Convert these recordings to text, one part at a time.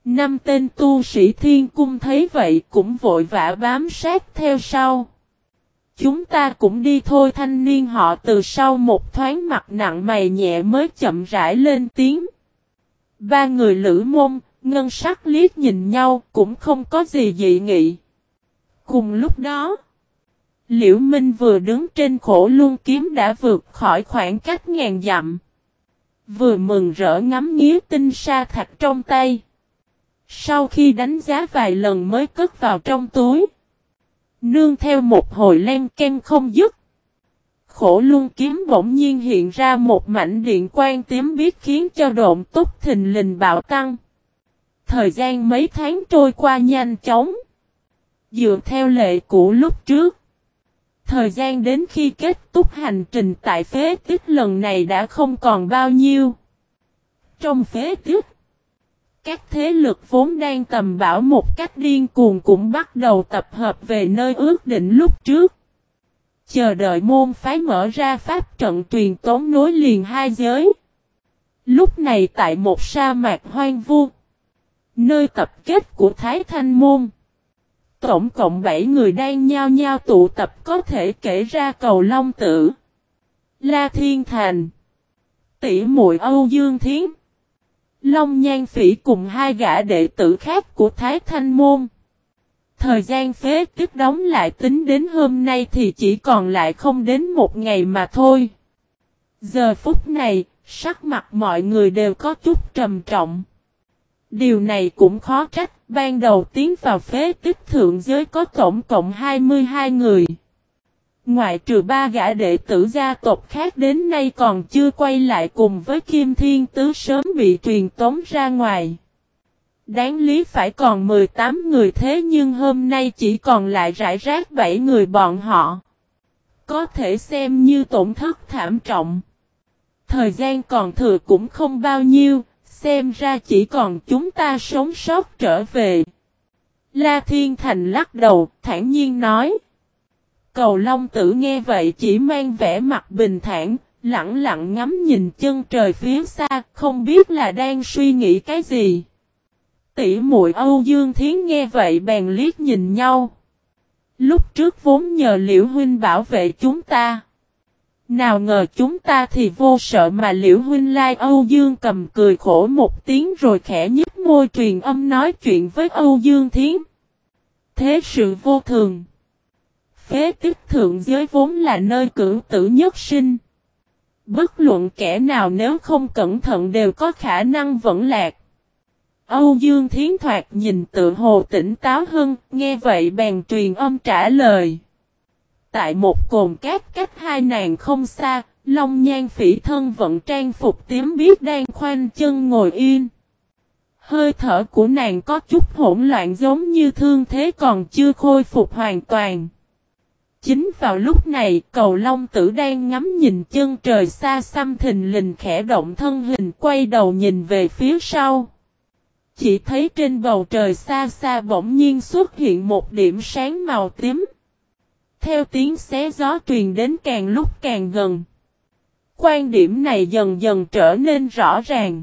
5 tên tu sĩ thiên cung thấy vậy cũng vội vã bám sát theo sau. Chúng ta cũng đi thôi, thanh niên họ từ sau một thoáng mặt nặng mày nhẹ mới chậm rãi lên tiếng. Ba người Lữ Môn, Ngân Sắc liếc nhìn nhau cũng không có gì dị nghị. Cùng lúc đó, Liễu Minh vừa đứng trên Khổ Luân kiếm đã vượt khỏi khoảng cách ngàn dặm. Vừa mừng rỡ ngắm nghía tinh sa thạch trong tay. Sau khi đánh giá vài lần mới cất vào trong túi. Nương theo một hồi len ken không dứt. Khổ Luân kiếm bỗng nhiên hiện ra một mảnh điện quang tím biếc khiến cho độ tốc thình lình bạo tăng. Thời gian mấy tháng trôi qua nhanh chóng. Dựa theo lệ cũ lúc trước. Thời gian đến khi kết thúc hành trình tại phế tích lần này đã không còn bao nhiêu. Trong phế tích, các thế lực vốn đang tầm bão một cách điên cuồng cũng bắt đầu tập hợp về nơi ước định lúc trước. Chờ đợi môn phái mở ra pháp trận truyền tống nối liền hai giới. Lúc này tại một sa mạc hoang vu, nơi tập kết của Thái Thanh Môn, tổng cộng 7 người đang nhao nhao tụ tập, có thể kể ra Cầu Long Tử, La Thiên Thành, tỷ muội Âu Dương Thiến, Long Nhan Phỉ cùng 2 gã đệ tử khác của Thái Thanh Môn. Thời gian phế tích đóng lại tính đến hôm nay thì chỉ còn lại không đến 1 ngày mà thôi. Giờ phút này, sắc mặt mọi người đều có chút trầm trọng. Điều này cũng khó trách, ban đầu tiến vào phế tích thượng giới có tổng cộng 22 người. Ngoại trừ 3 gã đệ tử gia tộc khác đến nay còn chưa quay lại cùng với Kim Thiên Tứ sớm bị truyền tống ra ngoài. Đáng lý phải còn 18 người thế nhưng hôm nay chỉ còn lại rải rác 7 người bọn họ. Có thể xem như tổn thất thảm trọng. Thời gian còn thừa cũng không bao nhiêu, xem ra chỉ còn chúng ta sống sót trở về. La Thiên Thành lắc đầu, thản nhiên nói. Cầu Long Tử nghe vậy chỉ mang vẻ mặt bình thản, lặng lặng ngắm nhìn chân trời phía xa, không biết là đang suy nghĩ cái gì. Tỷ muội Âu Dương Thiến nghe vậy bèn liếc nhìn nhau. Lúc trước vốn nhờ Liễu huynh bảo vệ chúng ta. Nào ngờ chúng ta thì vô sợ mà Liễu huynh lai. Âu Dương cầm cười khổ một tiếng rồi khẽ nhếch môi truyền âm nói chuyện với Âu Dương Thiến. Thế sự vô thường. Phế tích thượng giới vốn là nơi cửu tử nhất sinh. Bất luận kẻ nào nếu không cẩn thận đều có khả năng vẫn lạc. Âu Dương Thiến thoạt nhìn tự hồ tỉnh táo hơn, nghe vậy bèn truyền âm trả lời. Tại một cồn cát cách hai nàng không xa, Long Nhan Phỉ thân vận trang phục tím biếc đang khoanh chân ngồi yên. Hơi thở của nàng có chút hỗn loạn giống như thương thế còn chưa khôi phục hoàn toàn. Chính vào lúc này, Cầu Long Tử đang ngắm nhìn chân trời xa xăm thình lình khẽ động thân hình quay đầu nhìn về phía sau. Chỉ thấy trên bầu trời xa xa bỗng nhiên xuất hiện một điểm sáng màu tím. Theo tiếng xé gió truyền đến càng lúc càng gần. Quan điểm này dần dần trở nên rõ ràng.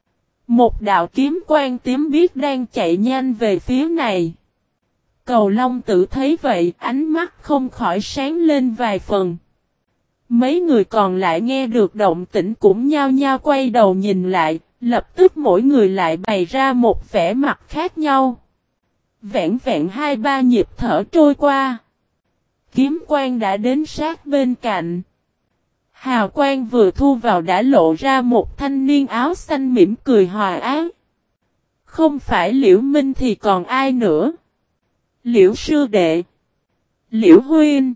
Một đạo kiếm quang tím biếc đang chạy nhanh về phía này. Cầu Long Tử thấy vậy, ánh mắt không khỏi sáng lên vài phần. Mấy người còn lại nghe được động tĩnh cũng nhao nhao quay đầu nhìn lại, lập tức mỗi người lại bày ra một vẻ mặt khác nhau. Vẹn vẹn 2-3 nhịp thở trôi qua. Kiếm quang đã đến sát bên cạnh. Hào quang vừa thu vào đã lộ ra một thanh niên áo xanh mỉm cười hòa ái. Không phải Liễu Minh thì còn ai nữa? Liễu sư đệ. Liễu huynh.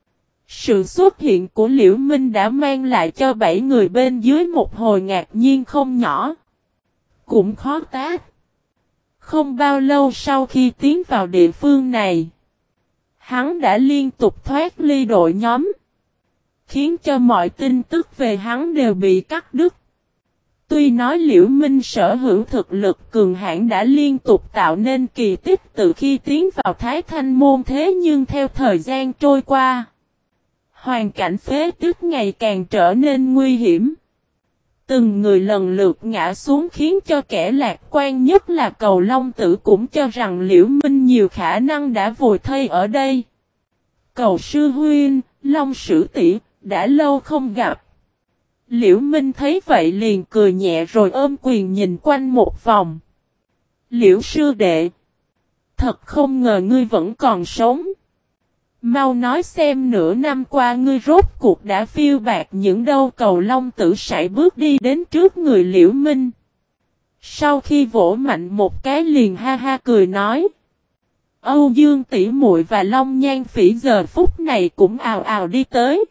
Sự xuất hiện của Liễu Minh đã mang lại cho 7 người bên dưới một hồi ngạc nhiên không nhỏ. Cũng khó tát. Không bao lâu sau khi tiến vào địa phương này, hắn đã liên tục thoát ly đội nhóm, khiến cho mọi tin tức về hắn đều bị cắt đứt. Tuy nói Liễu Minh sở hữu thực lực cường hãn đã liên tục tạo nên kỳ tích từ khi tiến vào Thái Thanh Môn, thế nhưng theo thời gian trôi qua, hoàn cảnh phế tích ngày càng trở nên nguy hiểm. Từng người lần lượt ngã xuống khiến cho kẻ lạc quan nhất là Cầu Long Tử cũng cho rằng Liễu Minh nhiều khả năng đã vùi thây ở đây. Cầu sư huynh, Long Sử tỷ, đã lâu không gặp. Liễu Minh thấy vậy liền cười nhẹ rồi ôm quyền nhìn quanh một vòng. Liễu sư đệ, thật không ngờ ngươi vẫn còn sống. Mau nói xem nửa năm qua ngươi rốt cuộc đã phiêu bạt những đâu. Cầu Long Tử sải bước đi đến trước người Liễu Minh. Sau khi vỗ mạnh một cái liền ha ha cười nói. Âu Dương tỷ muội và Long Nhan Phỉ giờ phút này cũng ào ào đi tới.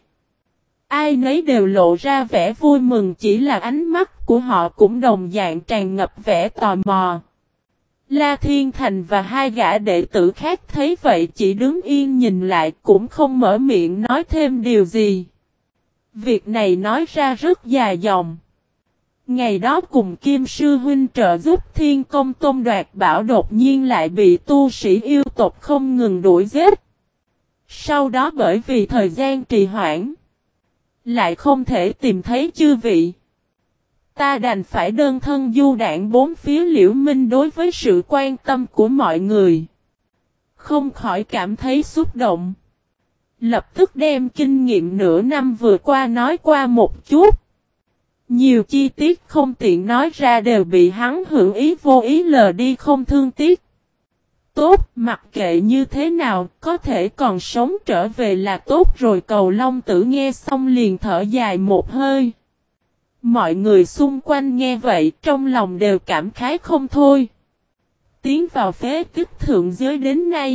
Ai nấy đều lộ ra vẻ vui mừng, chỉ là ánh mắt của họ cũng đồng dạng tràn ngập vẻ tò mò. La Thiên Thành và hai gã đệ tử khác thấy vậy chỉ đứng yên nhìn lại cũng không mở miệng nói thêm điều gì. Việc này nói ra rất dài dòng. Ngày đó cùng Kim Sư Huynh trợ giúp Thiên Công Tôn đoạt bảo đột nhiên lại bị tu sĩ yêu tộc không ngừng đuổi giết. Sau đó bởi vì thời gian trì hoãn, lại không thể tìm thấy chư vị. Ta đành phải đơn thân du đảng bốn phía. Liễu Minh đối với sự quan tâm của mọi người không khỏi cảm thấy xúc động. Lập tức đem kinh nghiệm nửa năm vừa qua nói qua một chút. Nhiều chi tiết không tiện nói ra đều bị hắn hữu ý vô ý lờ đi không thương tiếc. Tốt, mặc kệ như thế nào, có thể còn sống trở về là tốt rồi. Cầu Long Tử nghe xong liền thở dài một hơi. Mọi người xung quanh nghe vậy trong lòng đều cảm khái không thôi. Tiến vào phế tích thượng giới đến nay,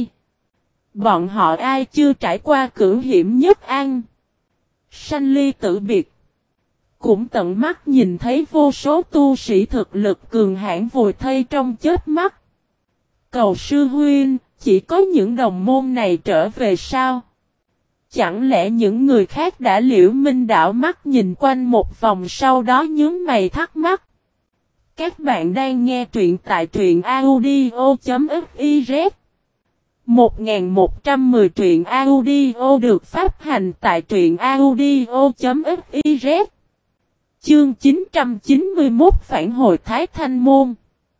bọn họ ai chưa trải qua cửu hiểm nhất an, sanh ly tử biệt. Cũng tận mắt nhìn thấy vô số tu sĩ thực lực cường hãn vùi thây trong chết mắt. Cầu sư huynh, chỉ có những đồng môn này trở về sao? Chẳng lẽ những người khác đã? Liễu Minh đảo mắt nhìn quanh một vòng sau đó nhướng mày thắc mắc. Các bạn đang nghe truyện tại truyện audio.fiz 1110 truyện audio được phát hành tại truyện audio.fiz. Chương 991 phản hồi Thái Thanh Môn.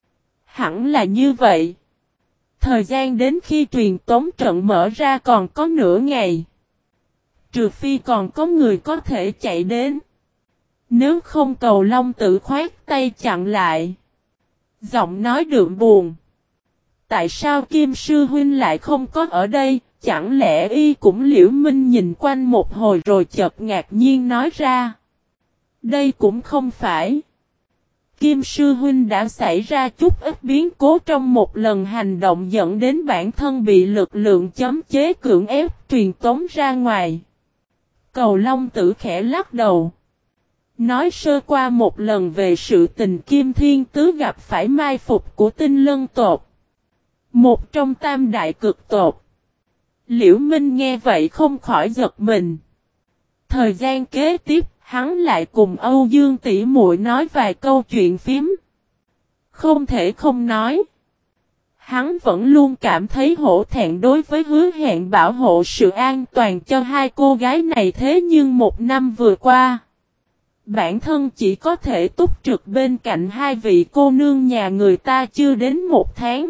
Hẳn là như vậy. Thời gian đến khi truyền tống trận mở ra còn có nửa ngày. Trừ phi còn có người có thể chạy đến. Nếu không Cầu Long Tử khoát tay chặn lại. Giọng nói đượm buồn. Tại sao Kim Sư Huynh lại không có ở đây? Chẳng lẽ y cũng? Liễu Minh nhìn quanh một hồi rồi chợt ngạc nhiên nói ra. Đây cũng không phải. Kim Sư Huynh đã xảy ra chút ít biến cố trong một lần hành động dẫn đến bản thân bị lực lượng chấm chế cưỡng ép truyền tống ra ngoài. Cầu Long Tử khẽ lắc đầu. Nói sơ qua một lần về sự tình Kim Thiên Tứ gặp phải mai phục của Tinh Lân tộc, một trong tam đại cực tộc. Liễu Minh nghe vậy không khỏi giật mình. Thời gian kế tiếp, hắn lại cùng Âu Dương tỷ muội nói vài câu chuyện phím. Không thể không nói. Hắn vẫn luôn cảm thấy hổ thẹn đối với hứa hẹn bảo hộ sự an toàn cho hai cô gái này, thế nhưng một năm vừa qua, bản thân chỉ có thể túc trực bên cạnh hai vị cô nương nhà người ta chưa đến một tháng.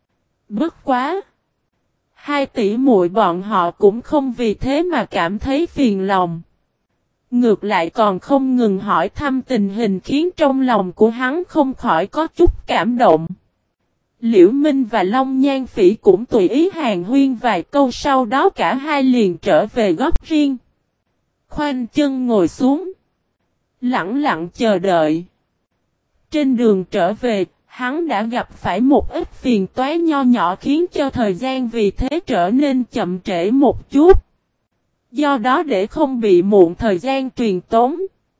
Bất quá! Hai tỷ muội bọn họ cũng không vì thế mà cảm thấy phiền lòng. Ngược lại còn không ngừng hỏi thăm tình hình khiến trong lòng của hắn không khỏi có chút cảm động. Liễu Minh và Long Nhan Phỉ cũng tùy ý hàn huyên vài câu, sau đó cả hai liền trở về góc riêng. Khoanh chân ngồi xuống. Lặng lặng chờ đợi. Trên đường trở về, hắn đã gặp phải một ít phiền toái nho nhỏ khiến cho thời gian vì thế trở nên chậm trễ một chút. Do đó để không bị muộn thời gian truyền tống,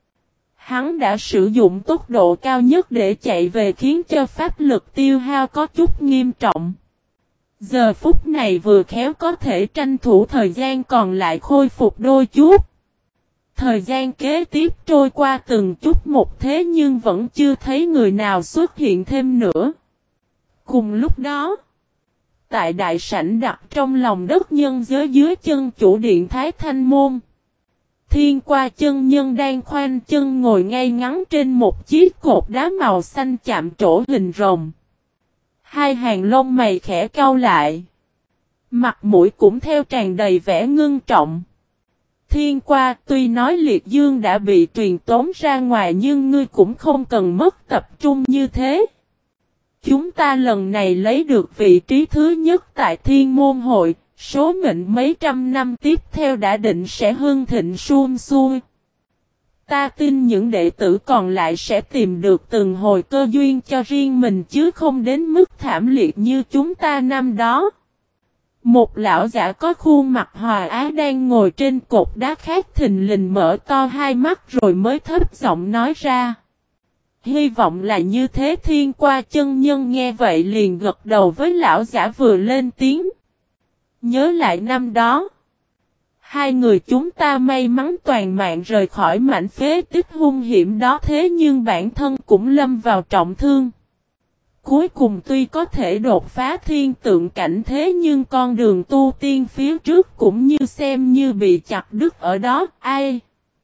hắn đã sử dụng tốc độ cao nhất để chạy về khiến cho pháp lực tiêu hao có chút nghiêm trọng. Giờ phút này vừa khéo có thể tranh thủ thời gian còn lại khôi phục đôi chút. Thời gian kế tiếp trôi qua từng chút một thế nhưng vẫn chưa thấy người nào xuất hiện thêm nữa. Cùng lúc đó, tại đại sảnh đặt trong lòng đất nhân giới dưới chân chủ điện Thái Thanh Môn, Thiên Qua chân nhân đang khoanh chân ngồi ngay ngắn trên một chiếc cột đá màu xanh chạm trổ hình rồng. Hai hàng lông mày khẽ cau lại. Mặt mũi cũng theo tràn đầy vẻ ngưng trọng. Thiên Qua, tuy nói liệt dương đã bị truyền tống ra ngoài nhưng ngươi cũng không cần mất tập trung như thế. Chúng ta lần này lấy được vị trí thứ nhất tại Thiên Môn Hội, số mệnh mấy trăm năm tiếp theo đã định sẽ hưng thịnh suôn xuôi. Ta tin những đệ tử còn lại sẽ tìm được từng hồi cơ duyên cho riêng mình chứ không đến mức thảm liệt như chúng ta năm đó. Một lão giả có khuôn mặt hòa ái đang ngồi trên cột đá khác thình lình mở to hai mắt rồi mới thấp giọng nói ra. Hy vọng là như thế. Thiên Qua chân nhân nghe vậy liền gật đầu với lão giả vừa lên tiếng. Nhớ lại năm đó. Hai người chúng ta may mắn toàn mạng rời khỏi mảnh phế tích hung hiểm đó thế nhưng bản thân cũng lâm vào trọng thương. Cuối cùng tuy có thể đột phá thiên tượng cảnh thế nhưng con đường tu tiên phía trước cũng như xem như bị chặt đứt ở đó. Ai?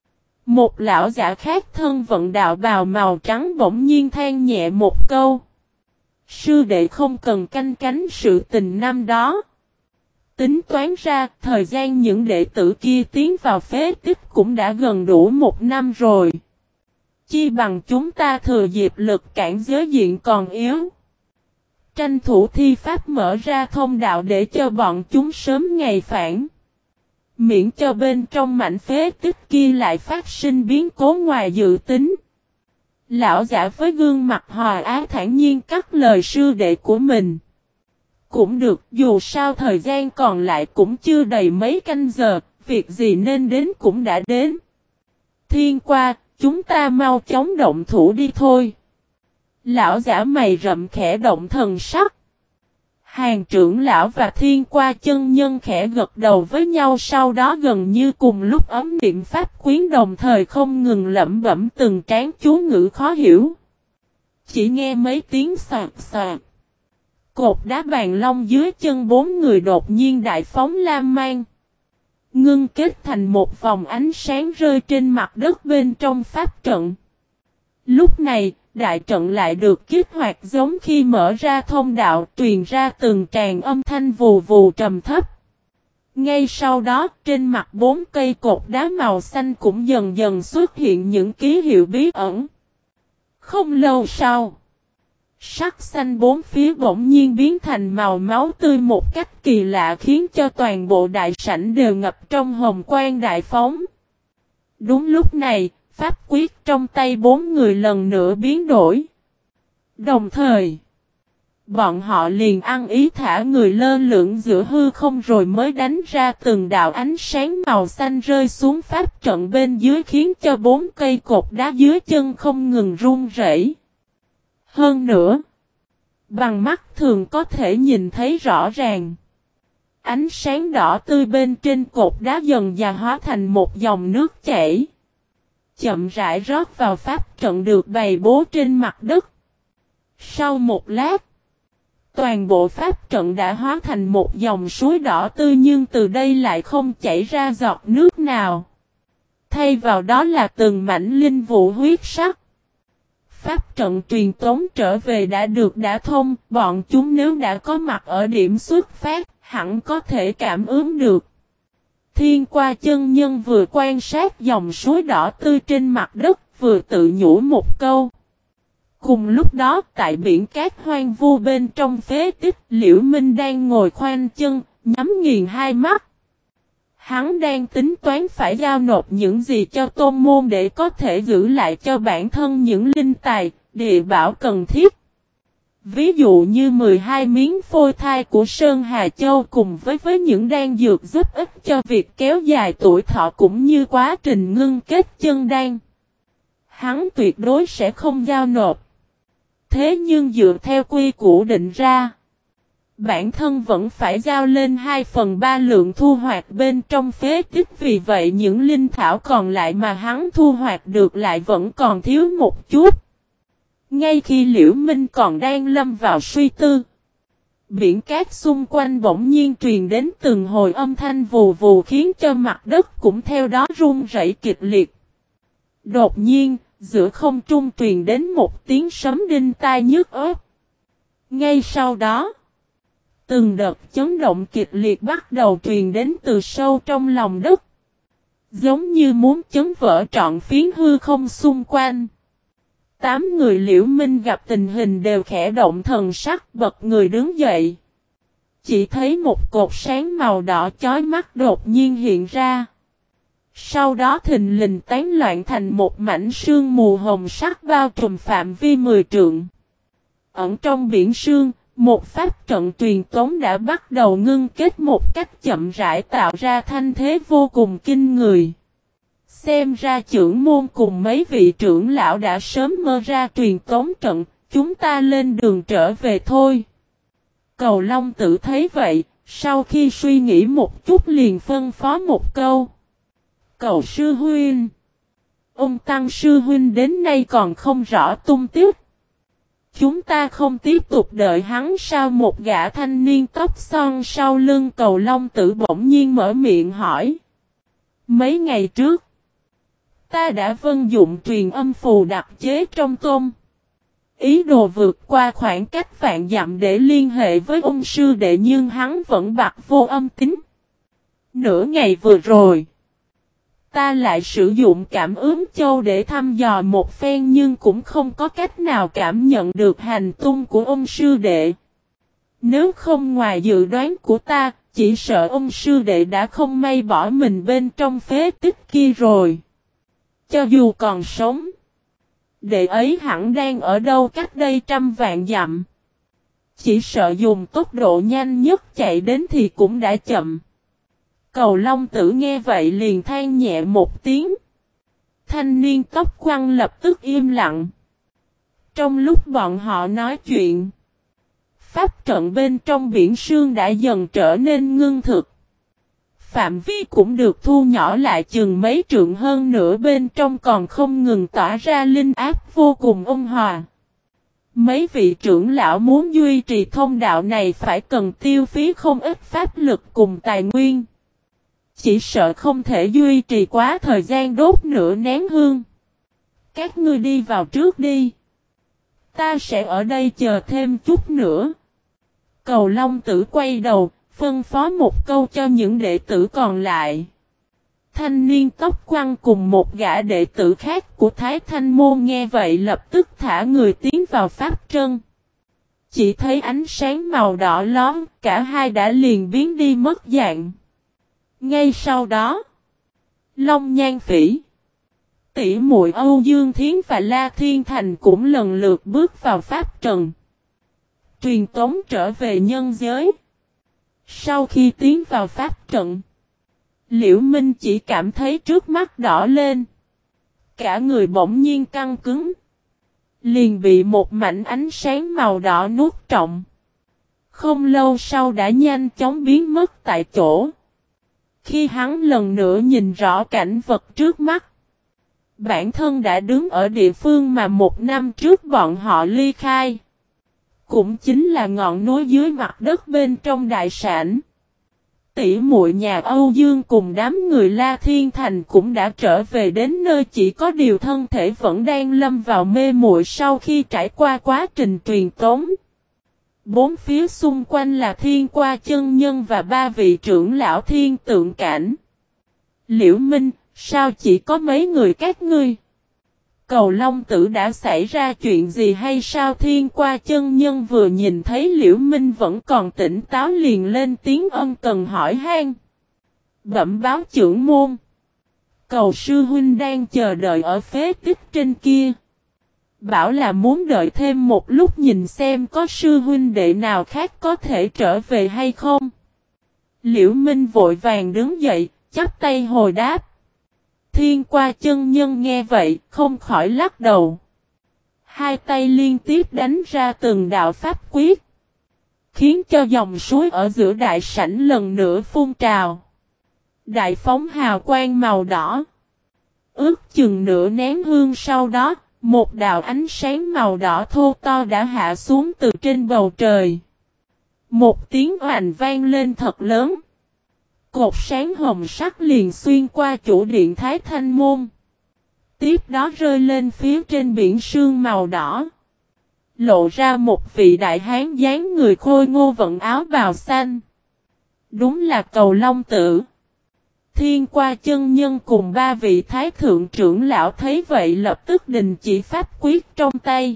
Một lão giả khác thân vận đạo bào màu trắng bỗng nhiên than nhẹ một câu. Sư đệ không cần canh cánh sự tình năm đó. Tính toán ra, thời gian những đệ tử kia tiến vào phế tích cũng đã gần đủ một năm rồi. Chi bằng chúng ta thừa dịp lực cản giới diện còn yếu. Tranh thủ thi pháp mở ra thông đạo để cho bọn chúng sớm ngày phản. Miễn cho bên trong mảnh phế tích kia lại phát sinh biến cố ngoài dự tính. Lão giả với gương mặt hòa ái thản nhiên cắt lời sư đệ của mình. Cũng được, dù sao thời gian còn lại cũng chưa đầy mấy canh giờ, việc gì nên đến cũng đã đến. Thiên Qua, chúng ta mau chóng động thủ đi thôi. Lão giả mày rậm khẽ động thần sắc. Hàng trưởng lão và Thiên Qua chân nhân khẽ gật đầu với nhau sau đó gần như cùng lúc ấm niệm pháp quyến đồng thời không ngừng lẩm bẩm từng tráng chú ngữ khó hiểu. Chỉ nghe mấy tiếng soạt soạt. Cột đá bàn long dưới chân bốn người đột nhiên đại phóng lam mang. Ngưng kết thành một vòng ánh sáng rơi trên mặt đất bên trong pháp trận. Lúc này, đại trận lại được kích hoạt giống khi mở ra thông đạo truyền ra từng tràng âm thanh vù vù trầm thấp. Ngay sau đó, trên mặt bốn cây cột đá màu xanh cũng dần dần xuất hiện những ký hiệu bí ẩn. Không lâu sau, sắc xanh bốn phía bỗng nhiên biến thành màu máu tươi một cách kỳ lạ khiến cho toàn bộ đại sảnh đều ngập trong hồng quang đại phóng. Đúng lúc này, pháp quyết trong tay bốn người lần nữa biến đổi. Đồng thời, bọn họ liền ăn ý thả người lơ lửng giữa hư không rồi mới đánh ra từng đạo ánh sáng màu xanh rơi xuống pháp trận bên dưới khiến cho bốn cây cột đá dưới chân không ngừng run rẩy. Hơn nữa, bằng mắt thường có thể nhìn thấy rõ ràng. Ánh sáng đỏ tươi bên trên cột đá dần dà hóa thành một dòng nước chảy. Chậm rãi rót vào pháp trận được bày bố trên mặt đất. Sau một lát, toàn bộ pháp trận đã hóa thành một dòng suối đỏ tươi nhưng từ đây lại không chảy ra giọt nước nào. Thay vào đó là từng mảnh linh vụ huyết sắc. Pháp trận truyền tống trở về đã thông, bọn chúng nếu đã có mặt ở điểm xuất phát, hẳn có thể cảm ứng được. Thiên Qua chân nhân vừa quan sát dòng suối đỏ tươi trên mặt đất, vừa tự nhủ một câu. Cùng lúc đó, tại biển cát hoang vu bên trong phế tích, Liễu Minh đang ngồi khoanh chân, nhắm nghiền hai mắt. Hắn đang tính toán phải giao nộp những gì cho tôn môn để có thể giữ lại cho bản thân những linh tài, địa bảo cần thiết. Ví dụ như 12 miếng phôi thai của Sơn Hà Châu cùng với những đan dược giúp ích cho việc kéo dài tuổi thọ cũng như quá trình ngưng kết chân đan. Hắn tuyệt đối sẽ không giao nộp. Thế nhưng dựa theo quy củ định ra, bản thân vẫn phải giao lên 2/3 lượng thu hoạch bên trong phế tích, vì vậy những linh thảo còn lại mà hắn thu hoạch được lại vẫn còn thiếu một chút. Ngay khi Liễu Minh còn đang lâm vào suy tư, Biển cát xung quanh bỗng nhiên truyền đến từng hồi âm thanh vù vù khiến cho mặt đất cũng theo đó rung rẩy kịch liệt. Đột nhiên, giữa không trung truyền đến một tiếng sấm đinh tai nhức óc. Ngay sau đó, từng đợt chấn động kịch liệt bắt đầu truyền đến từ sâu trong lòng đất. Giống như muốn chấn vỡ trọn phiến hư không xung quanh. 8 người Liễu Minh gặp tình hình đều khẽ động thần sắc bật người đứng dậy. Chỉ thấy một cột sáng màu đỏ chói mắt đột nhiên hiện ra. Sau đó thình lình tán loạn thành một mảnh sương mù hồng sắc bao trùm phạm vi 10 trượng. Ẩn trong biển sương, một pháp trận truyền tống đã bắt đầu ngưng kết một cách chậm rãi tạo ra thanh thế vô cùng kinh người. Xem ra trưởng môn cùng mấy vị trưởng lão đã sớm mơ ra truyền tống trận, chúng ta lên đường trở về thôi. Cầu Long Tử thấy vậy, sau khi suy nghĩ một chút liền phân phó một câu. Cầu sư huynh. Ông Tăng sư huynh đến nay còn không rõ tung tích. Chúng ta không tiếp tục đợi hắn sao? Một gã thanh niên tóc xoăn sau lưng Cầu Long Tử bỗng nhiên mở miệng hỏi. Mấy ngày trước, ta đã vận dụng truyền âm phù đặc chế trong tôm. Ý đồ vượt qua khoảng cách vạn dặm để liên hệ với ông sư đệ nhưng hắn vẫn bặt vô âm tín. Nửa ngày vừa rồi, ta lại sử dụng cảm ứng châu để thăm dò một phen nhưng cũng không có cách nào cảm nhận được hành tung của ông sư đệ. Nếu không ngoài dự đoán của ta, chỉ sợ ông sư đệ đã không may bỏ mình bên trong phế tích kia rồi. Cho dù còn sống, đệ ấy hẳn đang ở đâu cách đây trăm vạn dặm. Chỉ sợ dùng tốc độ nhanh nhất chạy đến thì cũng đã chậm. Cầu Long Tử nghe vậy liền than nhẹ một tiếng. Thanh niên tóc quăn lập tức im lặng. Trong lúc bọn họ nói chuyện, pháp trận bên trong biển sương đã dần trở nên ngưng thực. Phạm vi cũng được thu nhỏ lại chừng mấy trượng hơn nữa, bên trong còn không ngừng tỏa ra linh áp vô cùng ôn hòa. Mấy vị trưởng lão muốn duy trì thông đạo này phải cần tiêu phí không ít pháp lực cùng tài nguyên. Chỉ sợ không thể duy trì quá thời gian đốt nửa nén hương. Các ngươi đi vào trước đi. Ta sẽ ở đây chờ thêm chút nữa. Cầu Long Tử quay đầu, phân phó một câu cho những đệ tử còn lại. Thanh niên tóc quăn cùng một gã đệ tử khác của Thái Thanh Môn nghe vậy lập tức thả người tiến vào pháp trận. Chỉ thấy ánh sáng màu đỏ lóm, cả hai đã liền biến đi mất dạng. Ngay sau đó, Long Nhan Phỉ, tỷ muội Âu Dương Thiến và La Thiên Thành cũng lần lượt bước vào pháp trận, truyền tống trở về nhân giới. Sau khi tiến vào pháp trận, Liễu Minh chỉ cảm thấy trước mắt đỏ lên, cả người bỗng nhiên căng cứng, liền bị một mảnh ánh sáng màu đỏ nuốt trọn. Không lâu sau đã nhanh chóng biến mất tại chỗ. Khi hắn lần nữa nhìn rõ cảnh vật trước mắt, bản thân đã đứng ở địa phương mà một năm trước bọn họ ly khai. Cũng chính là ngọn núi dưới mặt đất bên trong đại sảnh. Tỷ muội nhà Âu Dương cùng đám người La Thiên Thành cũng đã trở về đến nơi, chỉ có điều thân thể vẫn đang lâm vào mê muội sau khi trải qua quá trình truyền tống. Bốn phía xung quanh là Thiên Qua chân nhân và ba vị trưởng lão Thiên Tượng Cảnh. Liễu Minh, sao chỉ có mấy người các ngươi? Cầu Long Tử đã xảy ra chuyện gì hay sao? Thiên Qua chân nhân vừa nhìn thấy Liễu Minh vẫn còn tỉnh táo liền lên tiếng ân cần hỏi han. Bẩm báo trưởng môn. Cầu sư huynh đang chờ đợi ở phế tích trên kia. Bảo là muốn đợi thêm một lúc nhìn xem có sư huynh đệ nào khác có thể trở về hay không. Liễu Minh vội vàng đứng dậy, chắp tay hồi đáp. Thiên Qua chân nhân nghe vậy, không khỏi lắc đầu. Hai tay liên tiếp đánh ra từng đạo pháp quyết, khiến cho dòng suối ở giữa đại sảnh lần nữa phun trào. Đại phóng hào quang màu đỏ. Ước chừng nửa nén hương sau đó, một đạo ánh sáng màu đỏ thô to đã hạ xuống từ trên bầu trời. Một tiếng oành vang lên thật lớn. Cột sáng hồng sắc liền xuyên qua chủ điện Thái Thanh Môn. Tiếp đó rơi lên phía trên biển sương màu đỏ. Lộ ra một vị đại hán dáng người khôi ngô vận áo bào xanh. Đúng là Cầu Long Tử. Thiên Qua chân nhân cùng ba vị thái thượng trưởng lão thấy vậy lập tức đình chỉ pháp quyết trong tay.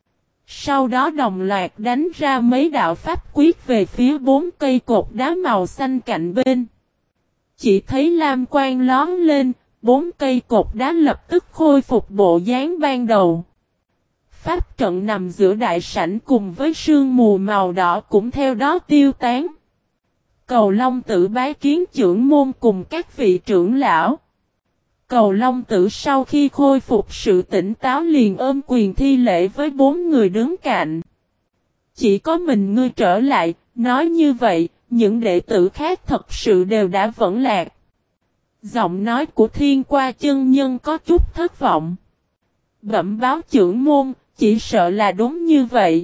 Sau đó đồng loạt đánh ra mấy đạo pháp quyết về phía 4 cây cột đá màu xanh cạnh bên. Chỉ thấy lam quang lón lên, 4 cây cột đá lập tức khôi phục bộ dáng ban đầu. Pháp trận nằm giữa đại sảnh cùng với sương mù màu đỏ cũng theo đó tiêu tán. Cầu Long Tử bái kiến trưởng môn cùng các vị trưởng lão. Cầu Long Tử sau khi khôi phục sự tỉnh táo liền ôm quyền thi lễ với 4 người đứng cạnh. Chỉ có mình ngươi trở lại, nói như vậy, những đệ tử khác thật sự đều đã vẫn lạc. Giọng nói của Thiên Qua chân nhân có chút thất vọng. Bẩm báo trưởng môn, chỉ sợ là đúng như vậy.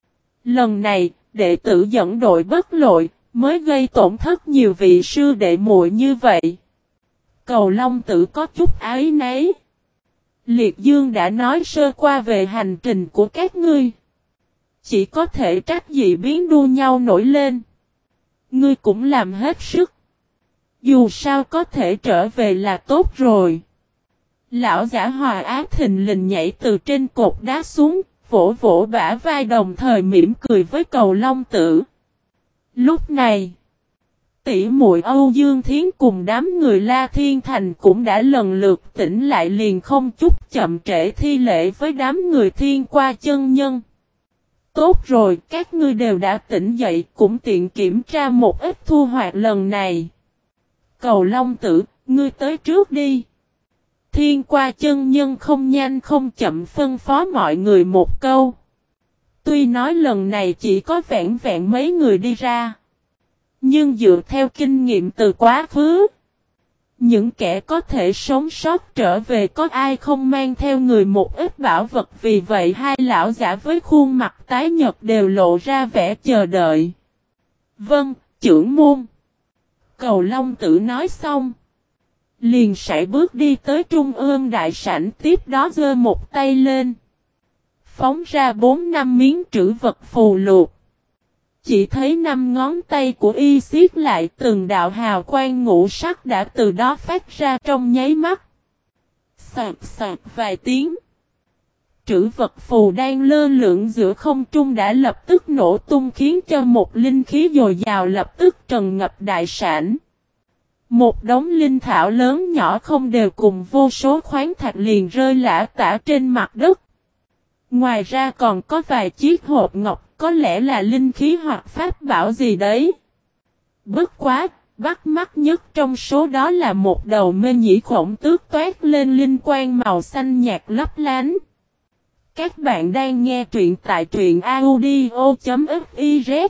Lần này, đệ tử dẫn đội bất lội, mới gây tổn thất nhiều vị sư đệ muội như vậy. Cầu Long Tử có chút áy náy. Liệt Dương đã nói sơ qua về hành trình của các ngươi. Chỉ có thể trách dị biến đua nhau nổi lên. Ngươi cũng làm hết sức. Dù sao có thể trở về là tốt rồi. Lão giả Hòa Ác thình lình nhảy từ trên cột đá xuống, vỗ vỗ bả vai đồng thời mỉm cười với Cầu Long Tử. Lúc này, tỷ muội Âu Dương Thiến cùng đám người La Thiên Thành cũng đã lần lượt tỉnh lại liền không chút chậm trễ thi lễ với đám người Thiên Qua chân nhân. Tốt rồi, các ngươi đều đã tỉnh dậy cũng tiện kiểm tra một ít thu hoạch lần này. Cầu Long Tử, ngươi tới trước đi. Thiên Qua chân nhân không nhanh không chậm phân phó mọi người một câu. Tuy nói lần này chỉ có vẹn vẹn mấy người đi ra. Nhưng dựa theo kinh nghiệm từ quá khứ, những kẻ có thể sống sót trở về có ai không mang theo người một ít bảo vật, vì vậy hai lão giả với khuôn mặt tái nhợt đều lộ ra vẻ chờ đợi. Vâng, trưởng môn. Cầu Long Tử nói xong, liền sải bước đi tới trung ương đại sảnh, tiếp đó giơ một tay lên. Phóng ra 4-5 miếng trữ vật phù lục. Chỉ thấy 5 ngón tay của y xiết lại, từng đạo hào quang ngũ sắc đã từ đó phát ra trong nháy mắt. Sạc sạc vài tiếng. Trữ vật phù đang lơ lửng giữa không trung đã lập tức nổ tung khiến cho một linh khí dồi dào lập tức tràn ngập đại sảnh. Một đống linh thảo lớn nhỏ không đều cùng vô số khoáng thạch liền rơi lả tả trên mặt đất. Ngoài ra còn có vài chiếc hộp ngọc, có lẽ là linh khí hoặc pháp bảo gì đấy. Bất quá, bắt mắt nhất trong số đó là một đầu mê nhĩ khổng tước toát lên linh quang màu xanh nhạt lấp lánh. Các bạn đang nghe truyện tại truyện audio.fiz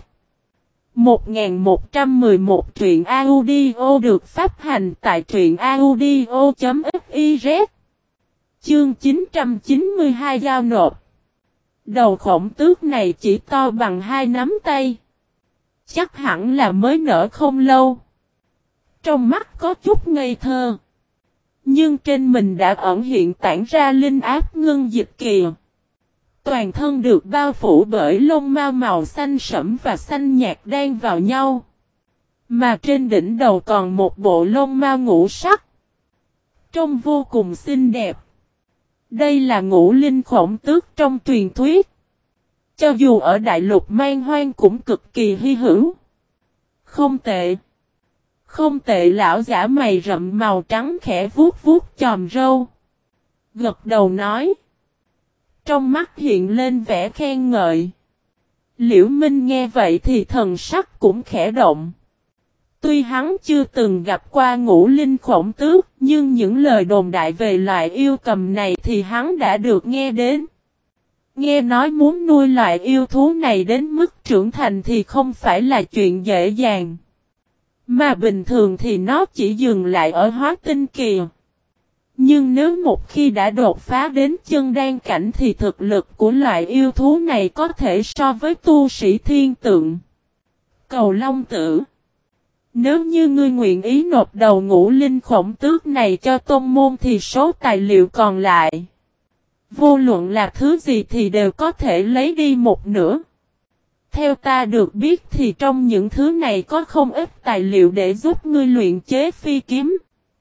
1111 truyện audio được phát hành tại truyện audio.fiz. Chương 992 giao nộp. Đầu khổng tước này chỉ to bằng 2 nắm tay. Chắc hẳn là mới nở không lâu. Trong mắt có chút ngây thơ. Nhưng trên mình đã ẩn hiện tản ra linh áp ngưng dịch kìa. Toàn thân được bao phủ bởi lông mao màu xanh sẫm và xanh nhạt đan vào nhau. Mà trên đỉnh đầu còn một bộ lông mao ngũ sắc. Trông vô cùng xinh đẹp. Đây là ngũ linh khổng tước trong truyền thuyết. Cho dù ở đại lục man hoang cũng cực kỳ hy hữu. Không tệ. Không tệ, lão giả mày rậm màu trắng khẽ vuốt vuốt chòm râu. Gật đầu nói. Trong mắt hiện lên vẻ khen ngợi. Liễu Minh nghe vậy thì thần sắc cũng khẽ động. Tuy hắn chưa từng gặp qua ngũ linh khổng tước, nhưng những lời đồn đại về loại yêu cầm này thì hắn đã được nghe đến. Nghe nói muốn nuôi loại yêu thú này đến mức trưởng thành thì không phải là chuyện dễ dàng. Mà bình thường thì nó chỉ dừng lại ở hóa tinh kỳ. Nhưng nếu một khi đã đột phá đến chân đan cảnh thì thực lực của loại yêu thú này có thể so với tu sĩ thiên tượng. Cầu Long Tử, nếu như ngươi nguyện ý nộp đầu ngũ linh khổng tước này cho tôn môn thì số tài liệu còn lại, vô luận là thứ gì thì đều có thể lấy đi một nửa. Theo ta được biết thì trong những thứ này có không ít tài liệu để giúp ngươi luyện chế phi kiếm.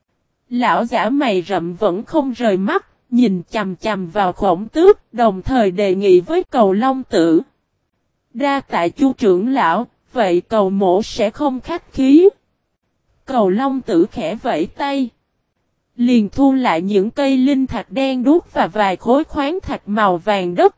Lão giả mày rậm vẫn không rời mắt, nhìn chằm chằm vào khổng tước, đồng thời đề nghị với Cầu Long Tử. Đa tạ Chu trưởng lão, vậy Cầu mỗ sẽ không khách khí. Cầu Long Tử khẽ vẫy tay, liền thu lại những cây linh thạch đen đuốc và vài khối khoáng thạch màu vàng đất.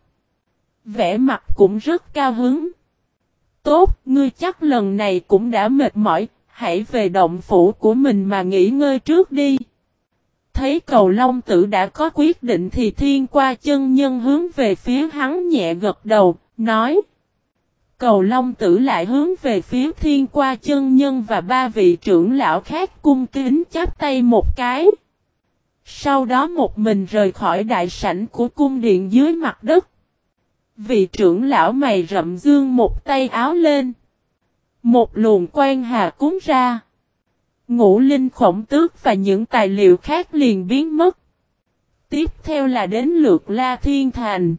Vẻ mặt cũng rất cao hứng. Tốt, ngươi chắc lần này cũng đã mệt mỏi, hãy về động phủ của mình mà nghỉ ngơi trước đi. Thấy Cầu Long Tử đã có quyết định thì Thiên Qua chân nhân hướng về phía hắn nhẹ gật đầu, nói. Cầu Long Tử lại hướng về phía Thiên Qua chân nhân và ba vị trưởng lão khác cung kính chắp tay một cái. Sau đó một mình rời khỏi đại sảnh của cung điện dưới mặt đất. Vị trưởng lão mày rậm dương một tay áo lên. Một luồng quang hà cuốn ra. Ngũ linh khổng tước và những tài liệu khác liền biến mất. Tiếp theo là đến lượt La Thiên Thành.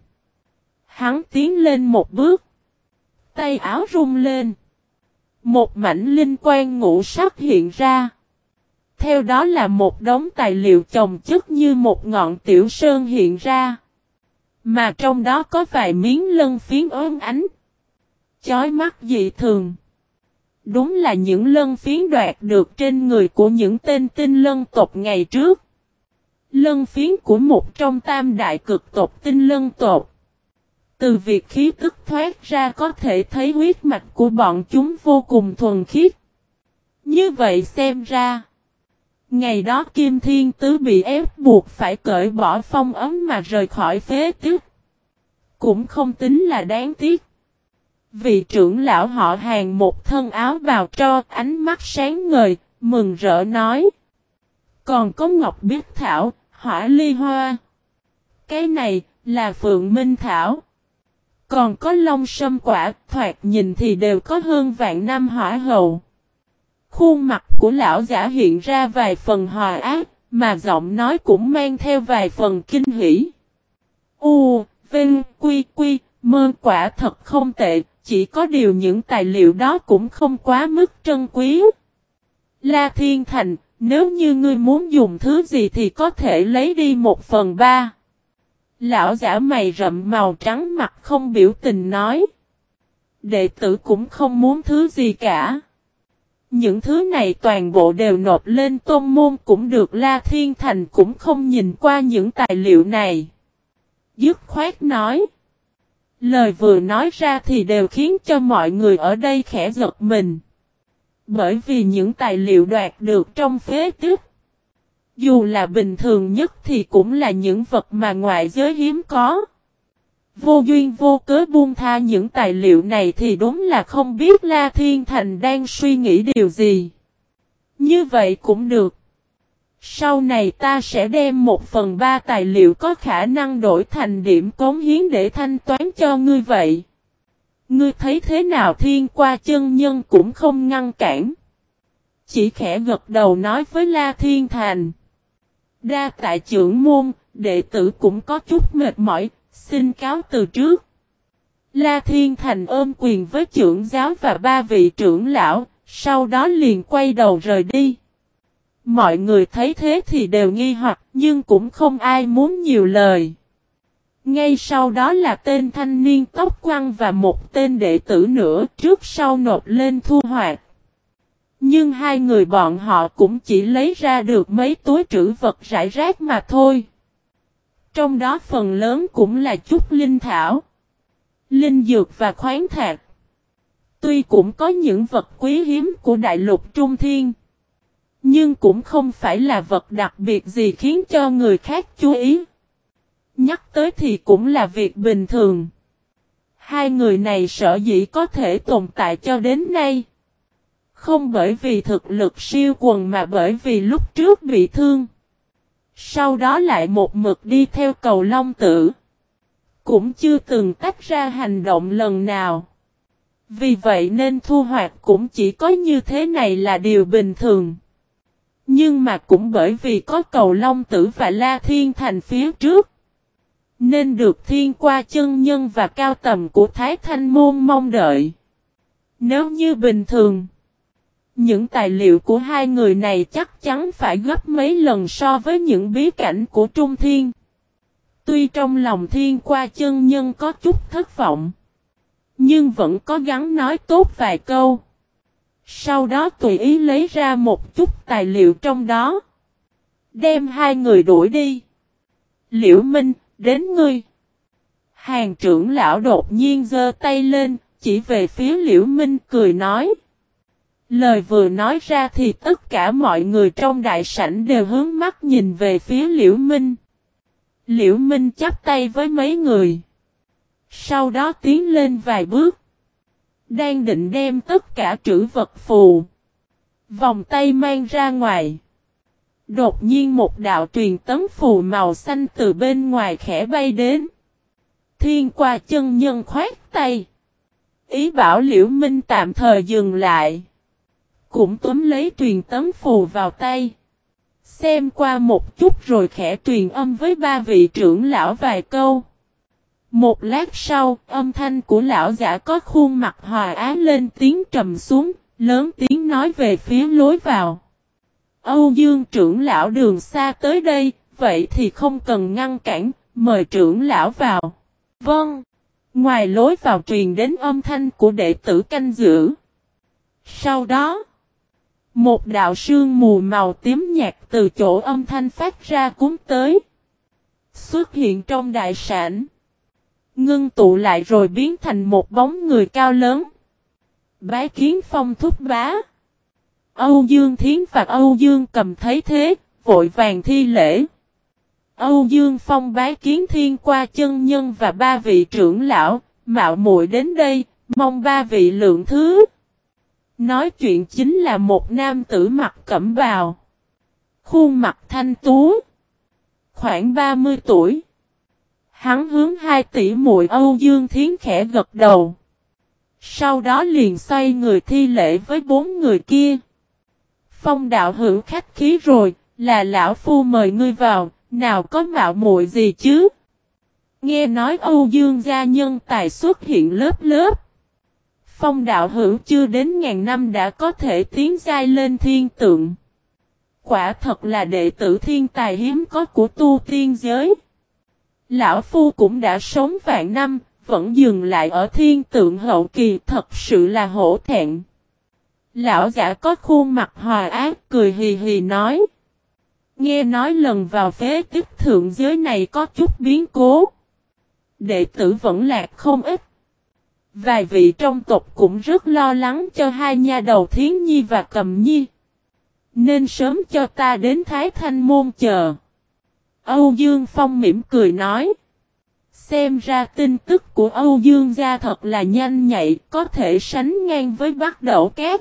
Hắn tiến lên một bước. Tay áo rung lên. Một mảnh linh quang ngũ sắc hiện ra. Theo đó là một đống tài liệu chồng chất như một ngọn tiểu sơn hiện ra. Mà trong đó có vài miếng lân phiến ốm ánh. Chói mắt dị thường. Đúng là những lân phiến đoạt được trên người của những tên tinh lân tộc ngày trước. Lân phiến của một trong tam đại cực tộc tinh lân tộc. Từ việc khí tức thoát ra có thể thấy huyết mạch của bọn chúng vô cùng thuần khiết. Như vậy xem ra, ngày đó Kim Thiên Tứ bị ép buộc phải cởi bỏ phong ấn mà rời khỏi phế tích. Cũng không tính là đáng tiếc. Vị trưởng lão họ Hàng một thân áo bào tro, ánh mắt sáng ngời, mừng rỡ nói. Còn có ngọc biết thảo, hỏa ly hoa. Cái này là phượng minh thảo. Còn có long sâm quả, thoạt nhìn thì đều có hơn vạn năm hỏa hậu. Khuôn mặt của lão giả hiện ra vài phần hòa ác, mà giọng nói cũng mang theo vài phần kinh hỉ. Vinh, quy, mơ quả thật không tệ, chỉ có điều những tài liệu đó cũng không quá mức trân quý. La Thiên Thành, nếu như ngươi muốn dùng thứ gì thì có thể lấy đi 1/3. Lão giả mày rậm màu trắng mặt không biểu tình nói. Đệ tử cũng không muốn thứ gì cả. Những thứ này toàn bộ đều nộp lên tôn môn cũng được. La Thiên Thành cũng không nhìn qua những tài liệu này. Dứt khoát nói. Lời vừa nói ra thì đều khiến cho mọi người ở đây khẽ giật mình. Bởi vì những tài liệu đoạt được trong phế tích, dù là bình thường nhất thì cũng là những vật mà ngoại giới hiếm có. Vô duyên vô cớ buông tha những tài liệu này thì đúng là không biết La Thiên Thành đang suy nghĩ điều gì. Như vậy cũng được. Sau này ta sẽ đem 1/3 tài liệu có khả năng đổi thành điểm cống hiến để thanh toán cho ngươi vậy. Ngươi thấy thế nào? Thiên Qua chân nhân cũng không ngăn cản. Chỉ khẽ gật đầu nói với La Thiên Thành. Đa tạ trưởng môn, đệ tử cũng có chút mệt mỏi, xin cáo từ trước. La Thiên Thành ôm quyền với trưởng giáo và ba vị trưởng lão, sau đó liền quay đầu rời đi. Mọi người thấy thế thì đều nghi hoặc, nhưng cũng không ai muốn nhiều lời. Ngay sau đó là tên thanh niên tóc quăn và một tên đệ tử nữa trước sau nộp lên thu hoạch. Nhưng hai người bọn họ cũng chỉ lấy ra được mấy túi trữ vật rải rác mà thôi. Trong đó phần lớn cũng là chút linh thảo, linh dược và khoáng thạch. Tuy cũng có những vật quý hiếm của đại lục Trung Thiên, nhưng cũng không phải là vật đặc biệt gì khiến cho người khác chú ý. Nhắc tới thì cũng là việc bình thường. Hai người này sở dĩ có thể tồn tại cho đến nay, không bởi vì thực lực siêu quần mà bởi vì lúc trước bị thương. Sau đó lại một mực đi theo Cầu Long Tử. Cũng chưa từng tách ra hành động lần nào. Vì vậy nên thu hoạch cũng chỉ có như thế này là điều bình thường. Nhưng mà cũng bởi vì có cầu Long Tử và La Thiên Thành phía trước, nên được Thiên Qua chân nhân và cao tầm của Thái Thanh Môn mong đợi. Nếu như bình thường, những tài liệu của hai người này chắc chắn phải gấp mấy lần so với những bí cảnh của Trung Thiên. Tuy trong lòng Thiên Qua chân nhân có chút thất vọng, nhưng vẫn có gắng nói tốt vài câu. Sau đó tùy ý lấy ra một chút tài liệu trong đó, đem hai người đuổi đi. Liễu Minh, đến ngươi. Hàng trưởng lão đột nhiên giơ tay lên, chỉ về phía Liễu Minh cười nói. Lời vừa nói ra thì tất cả mọi người trong đại sảnh đều hướng mắt nhìn về phía Liễu Minh. Liễu Minh chắp tay với mấy người, sau đó tiến lên vài bước, đang định đem tất cả trữ vật phù, vòng tay mang ra ngoài. Đột nhiên một đạo truyền tấn phù màu xanh từ bên ngoài khẽ bay đến. Thiên Qua chân nhân khoát tay, ý bảo Liễu Minh tạm thời dừng lại. Cũng túm lấy truyền tấn phù vào tay, xem qua một chút rồi khẽ truyền âm với ba vị trưởng lão vài câu. Một lát sau, âm thanh của lão giả có khuôn mặt hòa ái lên tiếng trầm xuống, lớn tiếng nói về phía lối vào. Âu Dương trưởng lão đường xa tới đây, vậy thì không cần ngăn cản, mời trưởng lão vào. Vâng. Ngoài lối vào truyền đến âm thanh của đệ tử canh giữ. Sau đó, một đạo sương mù màu tím nhạt từ chỗ âm thanh phát ra cuốn tới, xuất hiện trong đại sảnh, ngưng tụ lại rồi biến thành một bóng người cao lớn. Bái kiến Phong thúc bá. Âu Dương Thiến và Âu Dương Cầm thấy thế, vội vàng thi lễ. Âu Dương Phong bái kiến Thiên Qua chân nhân và ba vị trưởng lão, mạo muội đến đây, mong ba vị lượng thứ. Nói chuyện chính là một nam tử mặc cẩm bào, khuôn mặt thanh tú, khoảng 30 tuổi. Hắn hướng hai tỷ muội Âu Dương Thiến khẽ gật đầu, sau đó liền xoay người thi lễ với bốn người kia. Phong đạo hữu khách khí rồi, là lão phu mời ngươi vào, nào có mạo muội gì chứ. Nghe nói Âu Dương gia nhân tài xuất hiện lớp lớp. Phong đạo hữu chưa đến ngàn năm đã có thể tiến giai lên thiên tượng. Quả thật là đệ tử thiên tài hiếm có của tu tiên giới. Lão phu cũng đã sống vạn năm, vẫn dừng lại ở thiên tượng hậu kỳ, thật sự là hổ thẹn. Lão giả có khuôn mặt hòa ác cười hì hì nói. Nghe nói lần vào phế tích thượng giới này có chút biến cố. Đệ tử vẫn lạc không ít. Vài vị trong tộc cũng rất lo lắng cho hai nha đầu Thiến Nhi và Cầm Nhi, nên sớm cho ta đến Thái Thanh môn chờ. Âu Dương Phong mỉm cười nói. Xem ra tin tức của Âu Dương gia thật là nhanh nhạy, có thể sánh ngang với Bắc Đẩu Cát.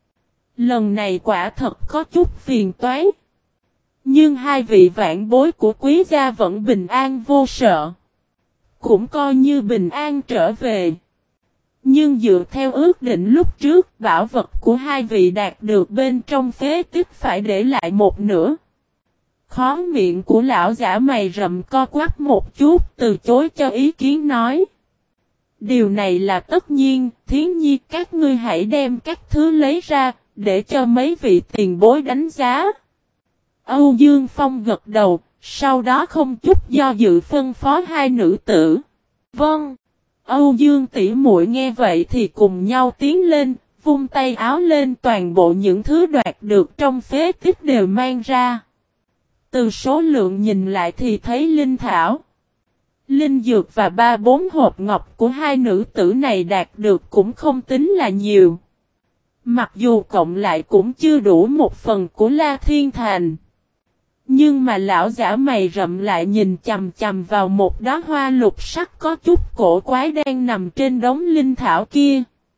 Lần này quả thật có chút phiền toái. Nhưng hai vị vãn bối của quý gia vẫn bình an vô sợ. Cũng coi như bình an trở về. Nhưng dựa theo ước định lúc trước, bảo vật của hai vị đạt được bên trong phế tích phải để lại một nửa. Khóe miệng của lão giả mày rậm co quắp một chút, từ chối cho ý kiến nói. Điều này là tất nhiên, Thiến Nhi các ngươi hãy đem các thứ lấy ra, để cho mấy vị tiền bối đánh giá. Âu Dương Phong gật đầu, sau đó không chút do dự phân phó hai nữ tử. Vâng. Âu Dương tỷ muội nghe vậy thì cùng nhau tiến lên, vung tay áo lên, toàn bộ những thứ đoạt được trong phế tích đều mang ra. Từ số lượng nhìn lại thì thấy linh thảo, linh dược và 3-4 hộp ngọc của hai nữ tử này đạt được cũng không tính là nhiều. Mặc dù cộng lại cũng chưa đủ một phần của La Thiên Thành. Nhưng mà lão giả mày rậm lại nhìn chằm chằm vào một đóa hoa lục sắc có chút cổ quái đang nằm trên đống linh thảo kia.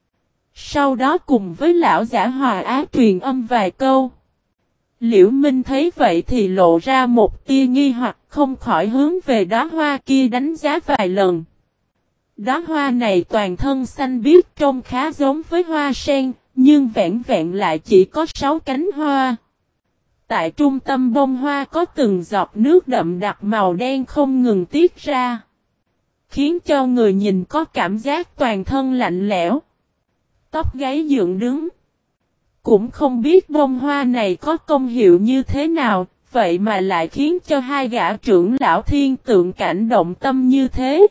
Sau đó cùng với lão giả hòa á truyền âm vài câu. Liễu Minh thấy vậy thì lộ ra một tia nghi hoặc, không khỏi hướng về đóa hoa kia đánh giá vài lần. Đóa hoa này toàn thân xanh biếc trông khá giống với hoa sen, nhưng vẹn vẹn lại chỉ có 6 cánh hoa. Tại trung tâm bông hoa có từng giọt nước đậm đặc màu đen không ngừng tiết ra, khiến cho người nhìn có cảm giác toàn thân lạnh lẽo, tóc gáy dựng đứng. Cũng không biết bông hoa này có công hiệu như thế nào, vậy mà lại khiến cho hai gã trưởng lão thiên tượng cảnh động tâm như thế.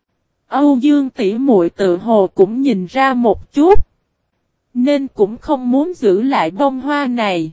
Âu Dương tỷ muội tự hồ cũng nhìn ra một chút, nên cũng không muốn giữ lại bông hoa này,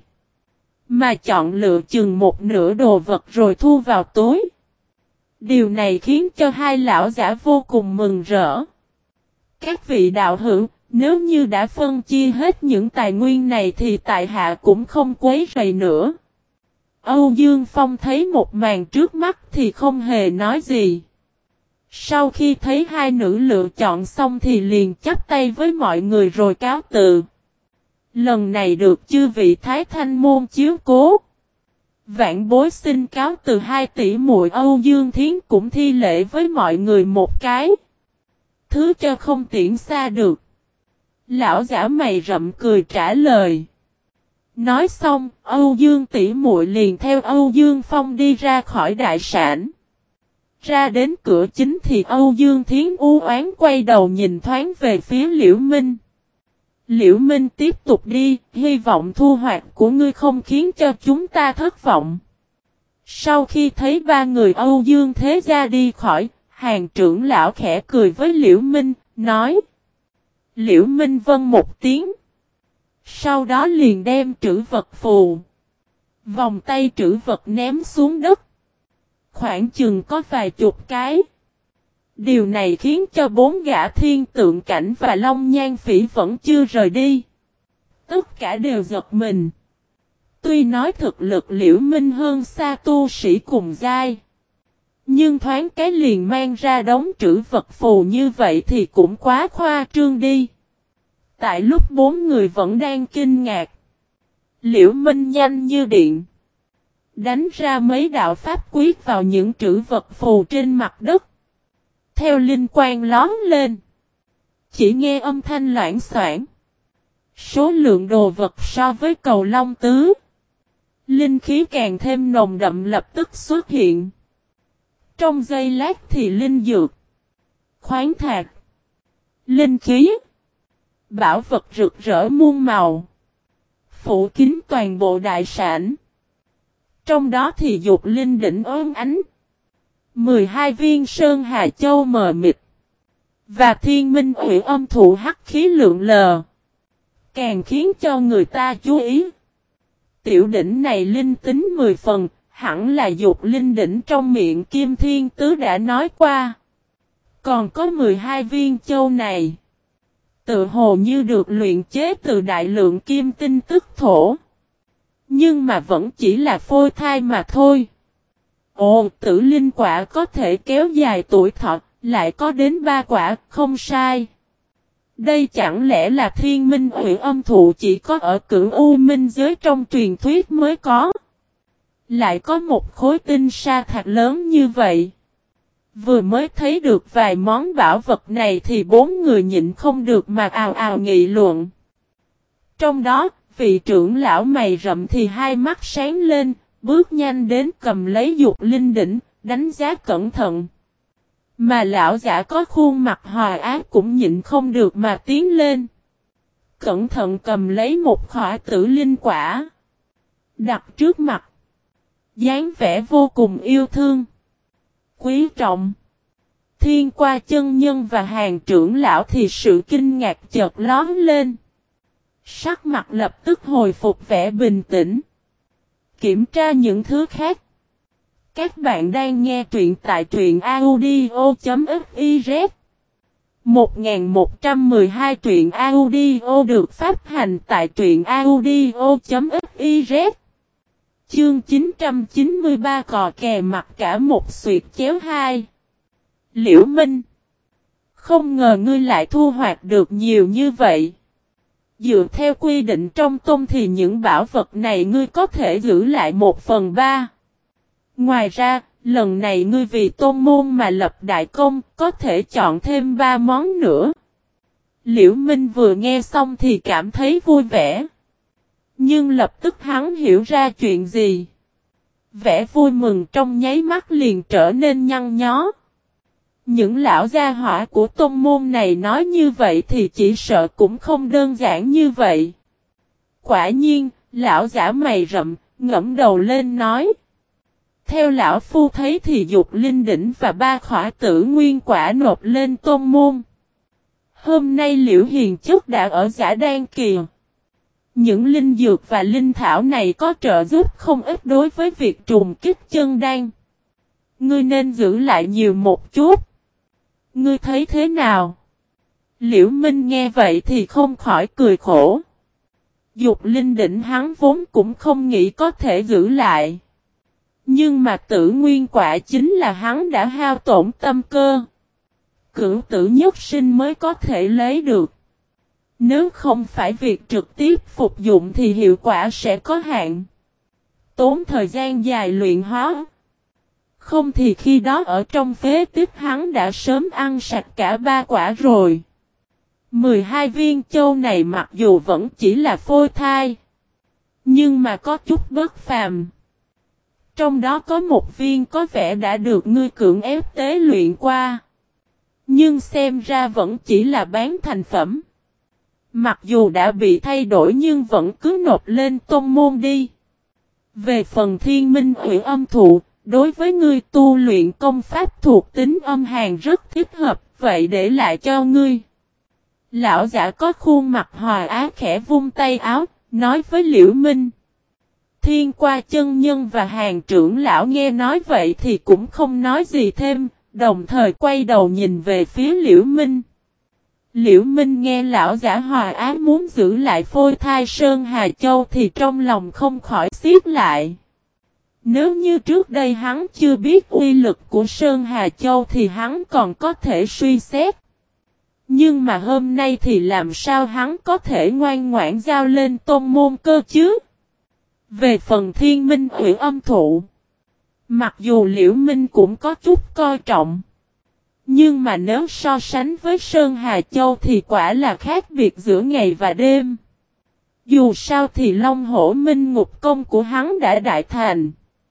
mà chọn lựa chừng một nửa đồ vật rồi thu vào túi. Điều này khiến cho hai lão giả vô cùng mừng rỡ. Các vị đạo hữu, nếu như đã phân chia hết những tài nguyên này thì tại hạ cũng không quấy rầy nữa. Âu Dương Phong thấy một màn trước mắt thì không hề nói gì. Sau khi thấy hai nữ lựa chọn xong thì liền chắp tay với mọi người rồi cáo từ. Lần này được chư vị Thái Thanh môn chiếu cố. Vạn bối xin cáo từ. Hai tỷ muội Âu Dương Thiến cũng thi lễ với mọi người một cái. Thứ cho không tiễn xa được. Lão giả mày rậm cười trả lời. Nói xong, Âu Dương tỷ muội liền theo Âu Dương Phong đi ra khỏi đại sảnh. Ra đến cửa chính thì Âu Dương Thiến u oán quay đầu nhìn thoáng về phía Liễu Minh. Liễu Minh tiếp tục đi, hy vọng thu hoạch của ngươi không khiến cho chúng ta thất vọng. Sau khi thấy ba người Âu Dương Thế Gia đi khỏi, hàng trưởng lão khẽ cười với Liễu Minh, nói. Liễu Minh vâng một tiếng. Sau đó liền đem trữ vật phù, vòng tay trữ vật ném xuống đất. Khoảng chừng có vài chục cái. Điều này khiến cho bốn gã thiên tượng cảnh và Long Nhan Phỉ vẫn chưa rời đi. Tất cả đều giật mình. Tuy nói thực lực Liễu Minh hơn xa tu sĩ cùng giai, nhưng thoáng cái liền mang ra đống trữ vật phù như vậy thì cũng quá khoa trương đi. Tại lúc bốn người vẫn đang kinh ngạc, Liễu Minh nhanh như điện, đánh ra mấy đạo pháp quyết vào những trữ vật phù trên mặt đất. Theo linh quang lóm lên, chỉ nghe âm thanh loảng xoảng. Số lượng đồ vật so với cầu Long Tứ, linh khí càng thêm nồng đậm lập tức xuất hiện. Trong giây lát thì linh dược, khoáng thạch, linh khí, bảo vật rực rỡ muôn màu, phủ kín toàn bộ đại sảnh. Trong đó thì dục linh đỉnh ôm ánh, 12 viên sơn hà châu mờ mịt, và thiên minh ủy âm thụ hắc khí lượng lờ, càng khiến cho người ta chú ý. Tiểu đỉnh này linh tính 10 phần, hẳn là dục linh đỉnh trong miệng Kim Thiên Tứ đã nói qua. Còn có 12 viên châu này, tự hồ như được luyện chế từ đại lượng kim tinh tức thổ, nhưng mà vẫn chỉ là phôi thai mà thôi. Ồ, tử linh quả có thể kéo dài tuổi thọ, lại có đến 3 quả, không sai. Đây chẳng lẽ là thiên minh ủy âm thụ chỉ có ở Cửu U Minh giới trong truyền thuyết mới có? Lại có một khối tinh sa thạch lớn như vậy. Vừa mới thấy được vài món bảo vật này thì bốn người nhịn không được mà ào ào nghị luận. Trong đó, vị trưởng lão mày rậm thì hai mắt sáng lên, bước nhanh đến cầm lấy dục linh đỉnh, đánh giá cẩn thận. Mà lão giả có khuôn mặt hòa ác cũng nhịn không được mà tiến lên. Cẩn thận cầm lấy một khỏa tử linh quả, đặt trước mặt. Dáng vẻ vô cùng yêu thương, quý trọng. Thiên qua chân nhân và hàng trưởng lão thì sự kinh ngạc chợt lóe lên. Sắc mặt lập tức hồi phục vẻ bình tĩnh. Kiểm tra những thứ khác. Các bạn đang nghe truyện tại truyện audio.fiz 1112 truyện audio được phát hành tại truyện audio.fiz. Chương 993 cò kè mặt cả một xuyệt chéo hai. Liễu Minh, không ngờ ngươi lại thu hoạch được nhiều như vậy. Dựa theo quy định trong tôn thì những bảo vật này ngươi có thể giữ lại 1/3. Ngoài ra, lần này ngươi vì tôn môn mà lập đại công, có thể chọn thêm 3 món nữa. Liễu Minh vừa nghe xong thì cảm thấy vui vẻ. Nhưng lập tức hắn hiểu ra chuyện gì. Vẻ vui mừng trong nháy mắt liền trở nên nhăn nhó. Những lão gia hỏa của tôn môn này nói như vậy thì chỉ sợ cũng không đơn giản như vậy. Quả nhiên, lão giả mày rậm, ngẫm đầu lên nói. Theo lão phu thấy thì Dục Linh Đỉnh và 3 khỏa tử nguyên quả nộp lên tôn môn. Hôm nay Liễu Hiền Chất đã ở Giả Đan Kỳ. Những linh dược và linh thảo này có trợ giúp không ít đối với việc trùng kích chân đan. Ngươi nên giữ lại nhiều một chút. Ngươi thấy thế nào? Liễu Minh nghe vậy thì không khỏi cười khổ. Dục Linh Đỉnh hắn vốn cũng không nghĩ có thể giữ lại. Nhưng mà tử nguyên quả chính là hắn đã hao tổn tâm cơ. Cửu tử nhất sinh mới có thể lấy được. Nếu không phải việc trực tiếp phục dụng thì hiệu quả sẽ có hạn. Tốn thời gian dài luyện hóa. Không thì khi đó ở trong phế tích hắn đã sớm ăn sạch cả 3 quả rồi. 12 viên châu này mặc dù vẫn chỉ là phôi thai. Nhưng mà có chút bất phàm. Trong đó có một viên có vẻ đã được ngươi cưỡng ép tế luyện qua. Nhưng xem ra vẫn chỉ là bán thành phẩm. Mặc dù đã bị thay đổi nhưng vẫn cứ nộp lên tôn môn đi. Về phần Thiên Minh Uyển Âm Thụ, đối với ngươi tu luyện công pháp thuộc tính âm hàn rất thích hợp, vậy để lại cho ngươi. Lão giả có khuôn mặt hòa á khẽ vung tay áo, nói với Liễu Minh. Thiên Qua chân nhân và Hàn trưởng lão nghe nói vậy thì cũng không nói gì thêm, đồng thời quay đầu nhìn về phía Liễu Minh. Liễu Minh nghe lão giả hòa á muốn giữ lại phôi thai Sơn Hà Châu thì trong lòng không khỏi xiết lại. Nếu như trước đây hắn chưa biết uy lực của Sơn Hà Châu thì hắn còn có thể suy xét. Nhưng mà hôm nay thì làm sao hắn có thể ngoan ngoãn giao lên tôn môn cơ chứ? Về phần Thiên Minh Uyển Âm Thụ, mặc dù Liễu Minh cũng có chút coi trọng. Nhưng mà nếu so sánh với Sơn Hà Châu thì quả là khác biệt giữa ngày và đêm. Dù sao thì Long Hổ Minh Ngục Công của hắn đã đại thành.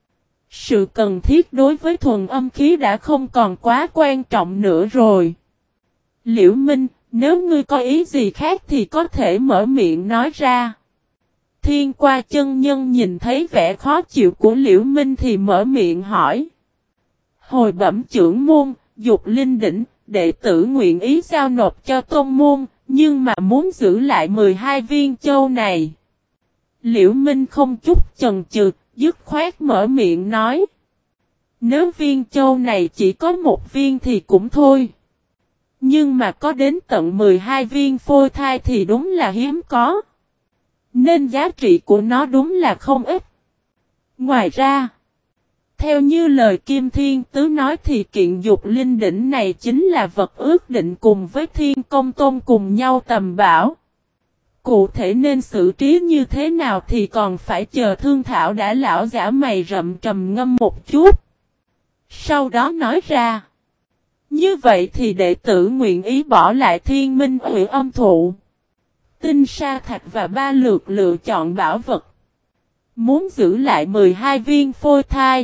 Sự cần thiết đối với thuần âm khí đã không còn quá quan trọng nữa rồi. Liễu Minh, nếu ngươi có ý gì khác thì có thể mở miệng nói ra. Thiên Qua chân nhân nhìn thấy vẻ khó chịu của Liễu Minh thì mở miệng hỏi. Hồi bẩm trưởng môn, Dục Linh Đỉnh, đệ tử nguyện ý giao nộp cho tôn môn, nhưng mà muốn giữ lại 12 viên châu này. Liễu Minh không chút chần chừ, dứt khoát mở miệng nói. Nếu viên châu này chỉ có một viên thì cũng thôi. Nhưng mà có đến tận 12 viên phôi thai thì đúng là hiếm có. Nên giá trị của nó đúng là không ít. Ngoài ra, theo như lời Kim Thiên Tứ nói thì kiện Dục Linh Đỉnh này chính là vật ước định cùng với Thiên Công Tôn cùng nhau tầm bảo. Cụ thể nên xử trí như thế nào thì còn phải chờ thương thảo. Đã lão giả mày rậm trầm ngâm một chút. Sau đó nói ra. Như vậy thì đệ tử nguyện ý bỏ lại Thiên Minh Uyển Âm Thụ, Tinh Sa Thạch và 3 lượt lựa chọn bảo vật. Muốn giữ lại 12 viên phôi thai,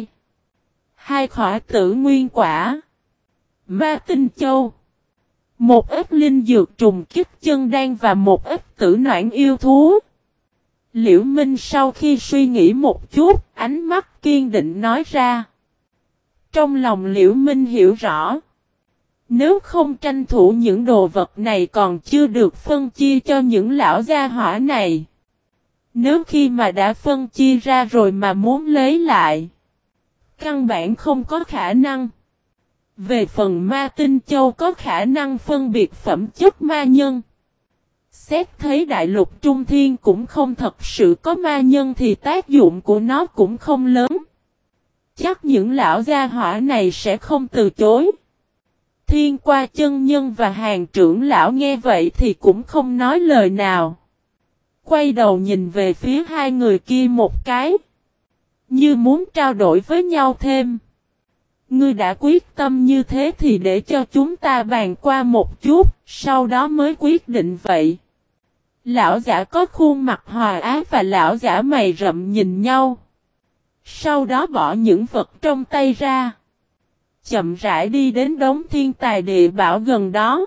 2 khỏa tử nguyên quả, Ma Tinh Châu, một ít linh dược trùng kích chân đan và một ít tử noãn yêu thú. Liễu Minh sau khi suy nghĩ một chút, ánh mắt kiên định nói ra. Trong lòng Liễu Minh hiểu rõ. Nếu không tranh thủ những đồ vật này còn chưa được phân chia cho những lão gia hỏa này. Nếu khi mà đã phân chia ra rồi mà muốn lấy lại, căn bản không có khả năng. Về phần Ma Tinh Châu có khả năng phân biệt phẩm chất ma nhân. Xét thấy đại lục Trung Thiên cũng không thật sự có ma nhân thì tác dụng của nó cũng không lớn. Chắc những lão gia hỏa này sẽ không từ chối. Thiên Qua chân nhân và Hàn trưởng lão nghe vậy thì cũng không nói lời nào. Quay đầu nhìn về phía hai người kia một cái. Như muốn trao đổi với nhau thêm. Ngươi đã quyết tâm như thế thì để cho chúng ta bàn qua một chút, sau đó mới quyết định vậy. Lão giả có khuôn mặt hòa ái và lão giả mày rậm nhìn nhau. Sau đó bỏ những vật trong tay ra. Chậm rãi đi đến đống thiên tài địa bảo gần đó.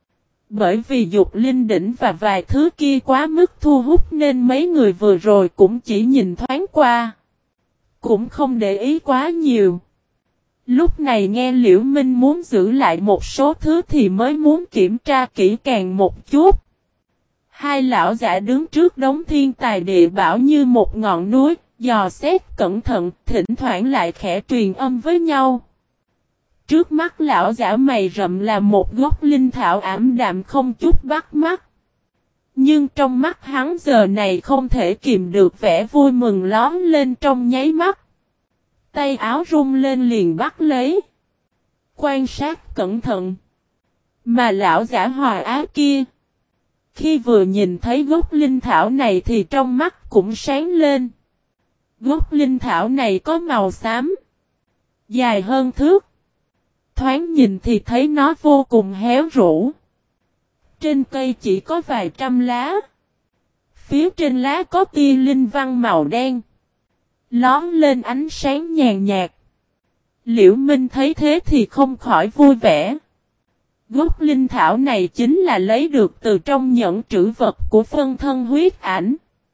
Bởi vì dục linh đỉnh và vài thứ kia quá mức thu hút nên mấy người vừa rồi cũng chỉ nhìn thoáng qua. Cũng không để ý quá nhiều. Lúc này nghe Liễu Minh muốn giữ lại một số thứ thì mới muốn kiểm tra kỹ càng một chút. Hai lão giả đứng trước đống thiên tài địa bảo như một ngọn núi, dò xét cẩn thận, thỉnh thoảng lại khẽ truyền âm với nhau. Trước mắt lão giả mày rậm là một gốc linh thảo ảm đạm không chút bắt mắt. Nhưng trong mắt hắn giờ này không thể kìm được vẻ vui mừng lóm lên trong nháy mắt. Tay áo rung lên liền bắt lấy. Quan sát cẩn thận. Mà lão giả hòa ái kia. Khi vừa nhìn thấy gốc linh thảo này thì trong mắt cũng sáng lên. Gốc linh thảo này có màu xám. Dài hơn thước. Thoáng nhìn thì thấy nó vô cùng héo rũ. Trên cây chỉ có vài trăm lá. Phía trên lá có tia linh văn màu đen. Lón lên ánh sáng nhàn nhạt. Liễu Minh thấy thế thì không khỏi vui vẻ. Gốc linh thảo này chính là lấy được từ trong nhẫn trữ vật của phân thân huyết ảnh.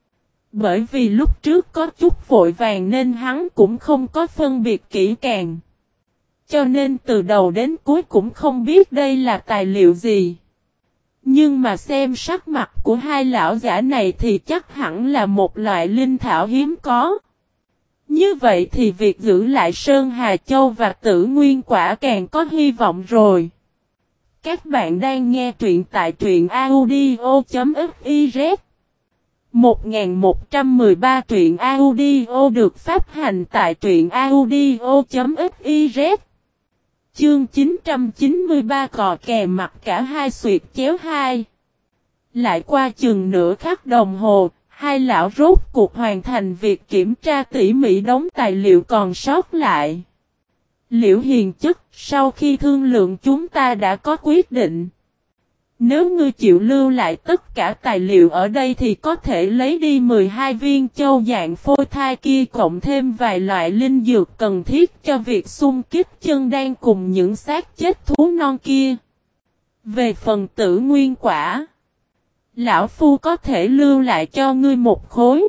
Bởi vì lúc trước có chút vội vàng nên hắn cũng không có phân biệt kỹ càng. Cho nên từ đầu đến cuối cũng không biết đây là tài liệu gì. Nhưng mà xem sắc mặt của hai lão giả này thì chắc hẳn là một loại linh thảo hiếm có. Như vậy thì việc giữ lại Sơn Hà Châu và Tử Nguyên Quả càng có hy vọng rồi. Các bạn đang nghe truyện tại truyện audio.fiz 1113 truyện audio được phát hành tại truyện audio.fiz. Chương 993 cò kè mặt cả hai xuyệt chéo hai. Lại qua chừng nửa khắc đồng hồ, hai lão rốt cuộc hoàn thành việc kiểm tra tỉ mỉ đống tài liệu còn sót lại. Liễu Hiền Chất, sau khi thương lượng chúng ta đã có quyết định. Nếu ngươi chịu lưu lại tất cả tài liệu ở đây thì có thể lấy đi 12 viên châu dạng phôi thai kia cộng thêm vài loại linh dược cần thiết cho việc xung kích chân đan cùng những xác chết thú non kia. Về phần Tử Nguyên Quả, lão phu có thể lưu lại cho ngươi một khối.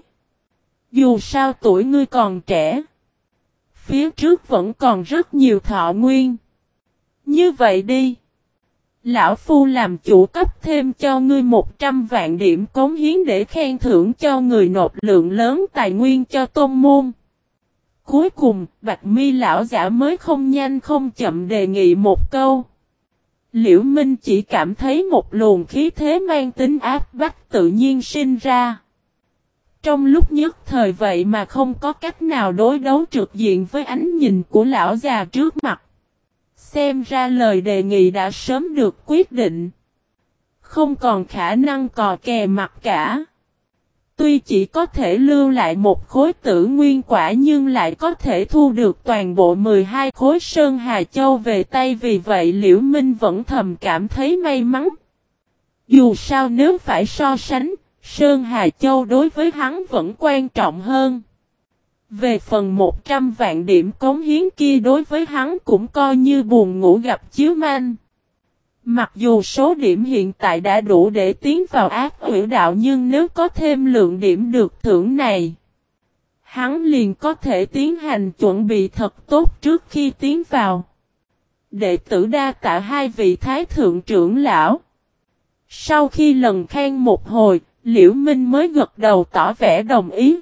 Dù sao tuổi ngươi còn trẻ, phía trước vẫn còn rất nhiều thọ nguyên. Như vậy đi. Lão phu làm chủ cấp thêm cho ngươi 100 vạn điểm cống hiến để khen thưởng cho người nộp lượng lớn tài nguyên cho tôn môn. Cuối cùng, Bạch Mi lão giả mới không nhanh không chậm đề nghị một câu. Liễu Minh chỉ cảm thấy một luồng khí thế mang tính áp bách tự nhiên sinh ra. Trong lúc nhất thời vậy mà không có cách nào đối đấu trực diện với ánh nhìn của lão già trước mặt. Xem ra lời đề nghị đã sớm được quyết định. Không còn khả năng cò kè mặt cả. Tuy chỉ có thể lưu lại một khối Tử Nguyên Quả nhưng lại có thể thu được toàn bộ 12 khối Sơn Hà Châu về tay, vì vậy Liễu Minh vẫn thầm cảm thấy may mắn. Dù sao nếu phải so sánh, Sơn Hà Châu đối với hắn vẫn quan trọng hơn. Về phần 100 vạn điểm cống hiến kia đối với hắn cũng coi như buồn ngủ gặp chiếu manh. Mặc dù số điểm hiện tại đã đủ để tiến vào ác quỷ đạo nhưng nếu có thêm lượng điểm được thưởng này, hắn liền có thể tiến hành chuẩn bị thật tốt trước khi tiến vào. Đệ tử đa tạ hai vị thái thượng trưởng lão. Sau khi lần khen một hồi, Liễu Minh mới gật đầu tỏ vẻ đồng ý.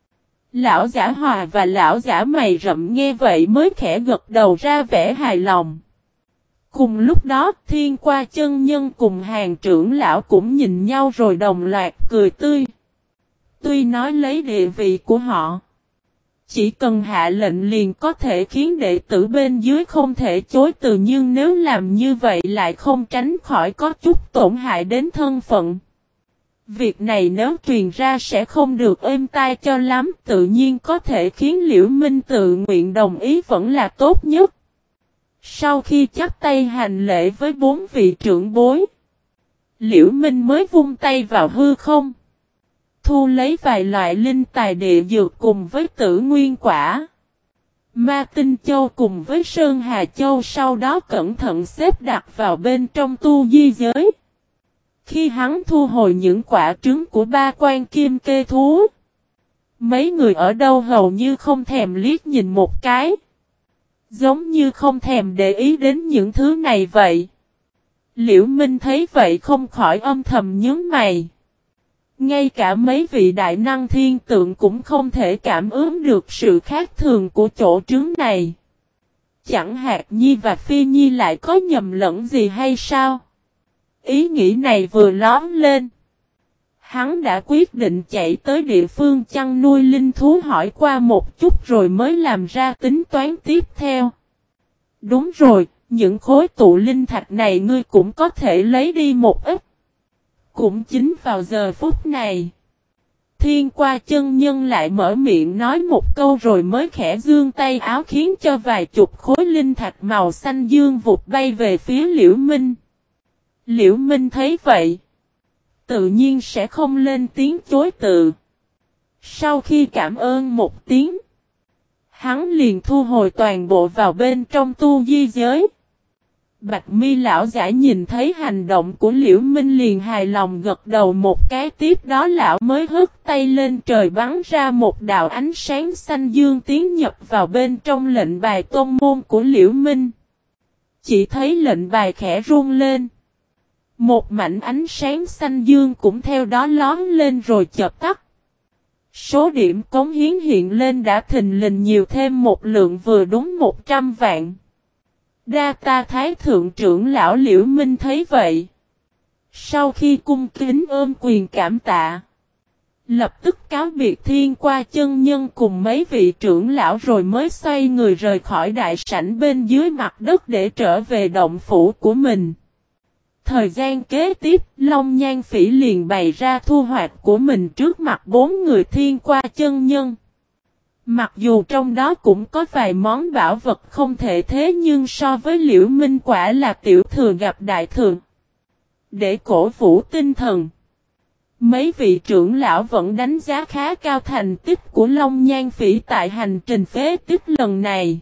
Lão giả Hòa và lão giả mày rậm nghe vậy mới khẽ gật đầu ra vẻ hài lòng. Cùng lúc đó, Thiên Qua chân nhân cùng hàng trưởng lão cũng nhìn nhau rồi đồng loạt cười tươi. Tuy nói lấy địa vị của họ, chỉ cần hạ lệnh liền có thể khiến đệ tử bên dưới không thể chối từ, nhưng nếu làm như vậy lại không tránh khỏi có chút tổn hại đến thân phận. Việc này nếu truyền ra sẽ không được êm tai cho lắm, tự nhiên có thể khiến Liễu Minh tự nguyện đồng ý vẫn là tốt nhất. Sau khi chắp tay hành lễ với 4 vị trưởng bối, Liễu Minh mới vung tay vào hư không, thu lấy vài loại linh tài địa dược cùng với Tử Nguyên Quả, Ma Tinh Châu cùng với Sơn Hà Châu, sau đó cẩn thận xếp đặt vào bên trong tu di giới. Khi hắn thu hồi những quả trứng của 3 quan kim kê thú, mấy người ở đâu hầu như không thèm liếc nhìn một cái, giống như không thèm để ý đến những thứ này vậy. Liễu Minh thấy vậy không khỏi âm thầm nhướng mày. Ngay cả mấy vị đại năng thiên tượng cũng không thể cảm ứng được sự khác thường của chỗ trứng này. Chẳng Hạt Nhi và Phi Nhi lại có nhầm lẫn gì hay sao? Ý nghĩ này vừa lóm lên, hắn đã quyết định chạy tới địa phương chăn nuôi linh thú hỏi qua một chút rồi mới làm ra tính toán tiếp theo. Đúng rồi, những khối tụ linh thạch này ngươi cũng có thể lấy đi một ít. Cũng chính vào giờ phút này, Thiên Qua chân nhân lại mở miệng nói một câu rồi mới khẽ giương tay áo khiến cho vài chục khối linh thạch màu xanh dương vụt bay về phía Liễu Minh. Liễu Minh thấy vậy, tự nhiên sẽ không lên tiếng chối từ. Sau khi cảm ơn một tiếng, hắn liền thu hồi toàn bộ vào bên trong tu di giới. Bạch Mi lão giả nhìn thấy hành động của Liễu Minh liền hài lòng gật đầu một cái, tiếp đó lão mới hất tay lên trời bắn ra một đạo ánh sáng xanh dương tiến nhập vào bên trong lệnh bài tôn môn của Liễu Minh. Chỉ thấy lệnh bài khẽ rung lên. Một mảnh ánh sáng xanh dương cũng theo đó lóm lên rồi chợt tắt. Số điểm cống hiến hiện lên đã thình lình nhiều thêm một lượng vừa đúng 100 vạn. Đa ta Thái Thượng trưởng lão Liễu Minh thấy vậy, sau khi cung kính ôm quyền cảm tạ, lập tức cáo biệt Thiên Qua chân nhân cùng mấy vị trưởng lão rồi mới xoay người rời khỏi đại sảnh bên dưới mặt đất để trở về động phủ của mình. Thời gian kế tiếp, Long Nhan Phỉ liền bày ra thu hoạch của mình trước mặt 4 người Thiên Qua chân nhân. Mặc dù trong đó cũng có vài món bảo vật không thể thế nhưng so với Liễu Minh quả là tiểu thừa gặp đại thừa. Để cổ vũ tinh thần, mấy vị trưởng lão vẫn đánh giá khá cao thành tích của Long Nhan Phỉ tại hành trình phế tích lần này.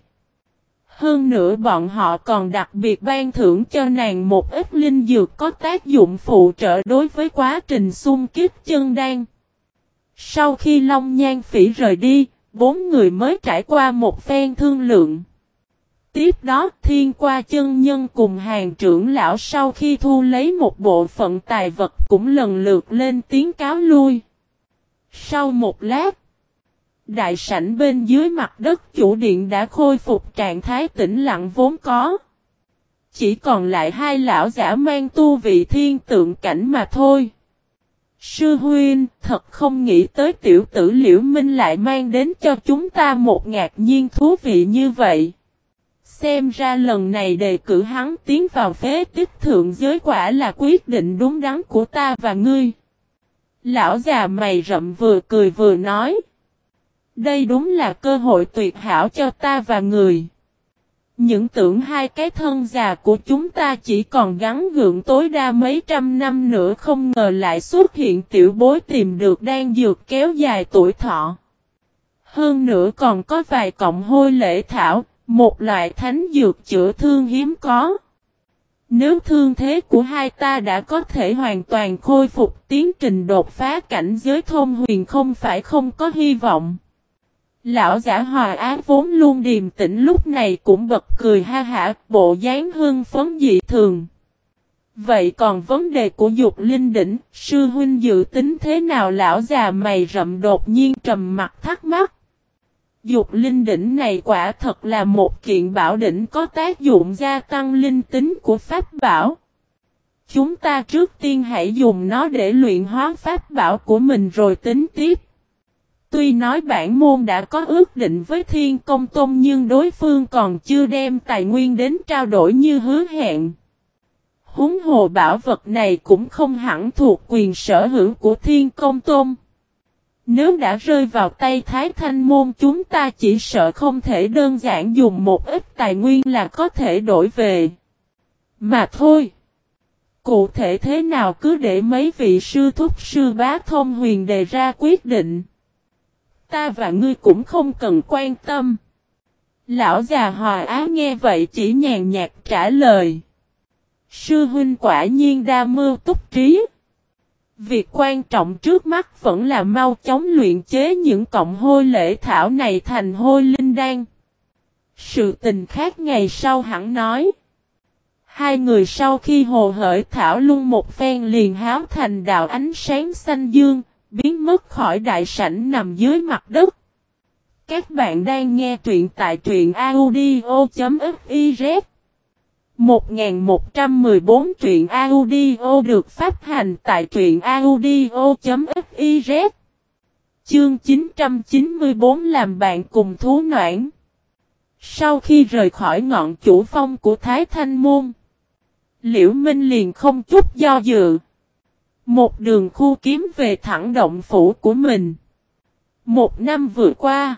Hơn nữa bọn họ còn đặc biệt ban thưởng cho nàng một ít linh dược có tác dụng phụ trợ đối với quá trình xung kích chân đan. Sau khi Long Nhan Phỉ rời đi, 4 người mới trải qua một phen thương lượng. Tiếp đó Thiên Qua chân nhân cùng hàng trưởng lão sau khi thu lấy một bộ phận tài vật cũng lần lượt lên tiếng cáo lui. Sau một lát, đại sảnh bên dưới mặt đất chủ điện đã khôi phục trạng thái tĩnh lặng vốn có. Chỉ còn lại 2 lão giả mang tu vị thiên tượng cảnh mà thôi. Sư huynh, thật không nghĩ tới tiểu tử Liễu Minh lại mang đến cho chúng ta một ngạc nhiên thú vị như vậy. Xem ra lần này đề cử hắn tiến vào phế tích thượng giới quả là quyết định đúng đắn của ta và ngươi. Lão già mày rậm vừa cười vừa nói. Đây đúng là cơ hội tuyệt hảo cho ta và người. Những tưởng 2 cái thân già của chúng ta chỉ còn gắng gượng tối đa mấy trăm năm nữa, không ngờ lại xuất hiện tiểu bối tìm được đan dược kéo dài tuổi thọ. Hơn nữa còn có vài cọng hôi lễ thảo, một loại thánh dược chữa thương hiếm có. Nếu thương thế của hai ta đã có thể hoàn toàn khôi phục, tiến trình đột phá cảnh giới thông huyền không phải không có hy vọng. Lão giả Hòa Á vốn luôn điềm tĩnh lúc này cũng bật cười ha hả, bộ dáng hưng phấn dị thường. Vậy còn vấn đề của Dục Linh Đỉnh, sư huynh dự tính thế nào? Lão già mày rậm đột nhiên trầm mặt thắc mắc. Dục Linh Đỉnh này quả thật là một kiện bảo đỉnh có tác dụng gia tăng linh tính của pháp bảo. Chúng ta trước tiên hãy dùng nó để luyện hóa pháp bảo của mình rồi tính tiếp. Tuy nói bản môn đã có ước định với Thiên Công Tôn nhưng đối phương còn chưa đem tài nguyên đến trao đổi như hứa hẹn. Huống hồ bảo vật này cũng không hẳn thuộc quyền sở hữu của Thiên Công Tôn. Nếu đã rơi vào tay Thái Thanh môn chúng ta chỉ sợ không thể đơn giản dùng một ít tài nguyên là có thể đổi về. Mà thôi. Cụ thể thế nào cứ để mấy vị sư thúc sư bá thông huyền đề ra quyết định. Ta và ngươi cũng không cần quan tâm. Lão già Hòa Á nghe vậy chỉ nhàn nhạt trả lời. Sư huynh quả nhiên đa mưu túc trí. Việc quan trọng trước mắt vẫn là mau chóng luyện chế những cọng hôi lễ thảo này thành hôi linh đan. Sự tình khác ngày sau hẳn nói. Hai người sau khi hồ hởi thảo luận một phen liền háo thành đạo ánh sáng xanh dương, biến mất khỏi đại sảnh nằm dưới mặt đất. Các bạn đang nghe truyện tại truyện audio.fiz 1114 truyện audio được phát hành tại truyện audio.fiz. Chương 994 làm bạn cùng thú noãn. Sau khi rời khỏi ngọn chủ phong của Thái Thanh Môn, Liễu Minh liền không chút do dự. Một đường khu kiếm về thẳng động phủ của mình. Một năm vừa qua,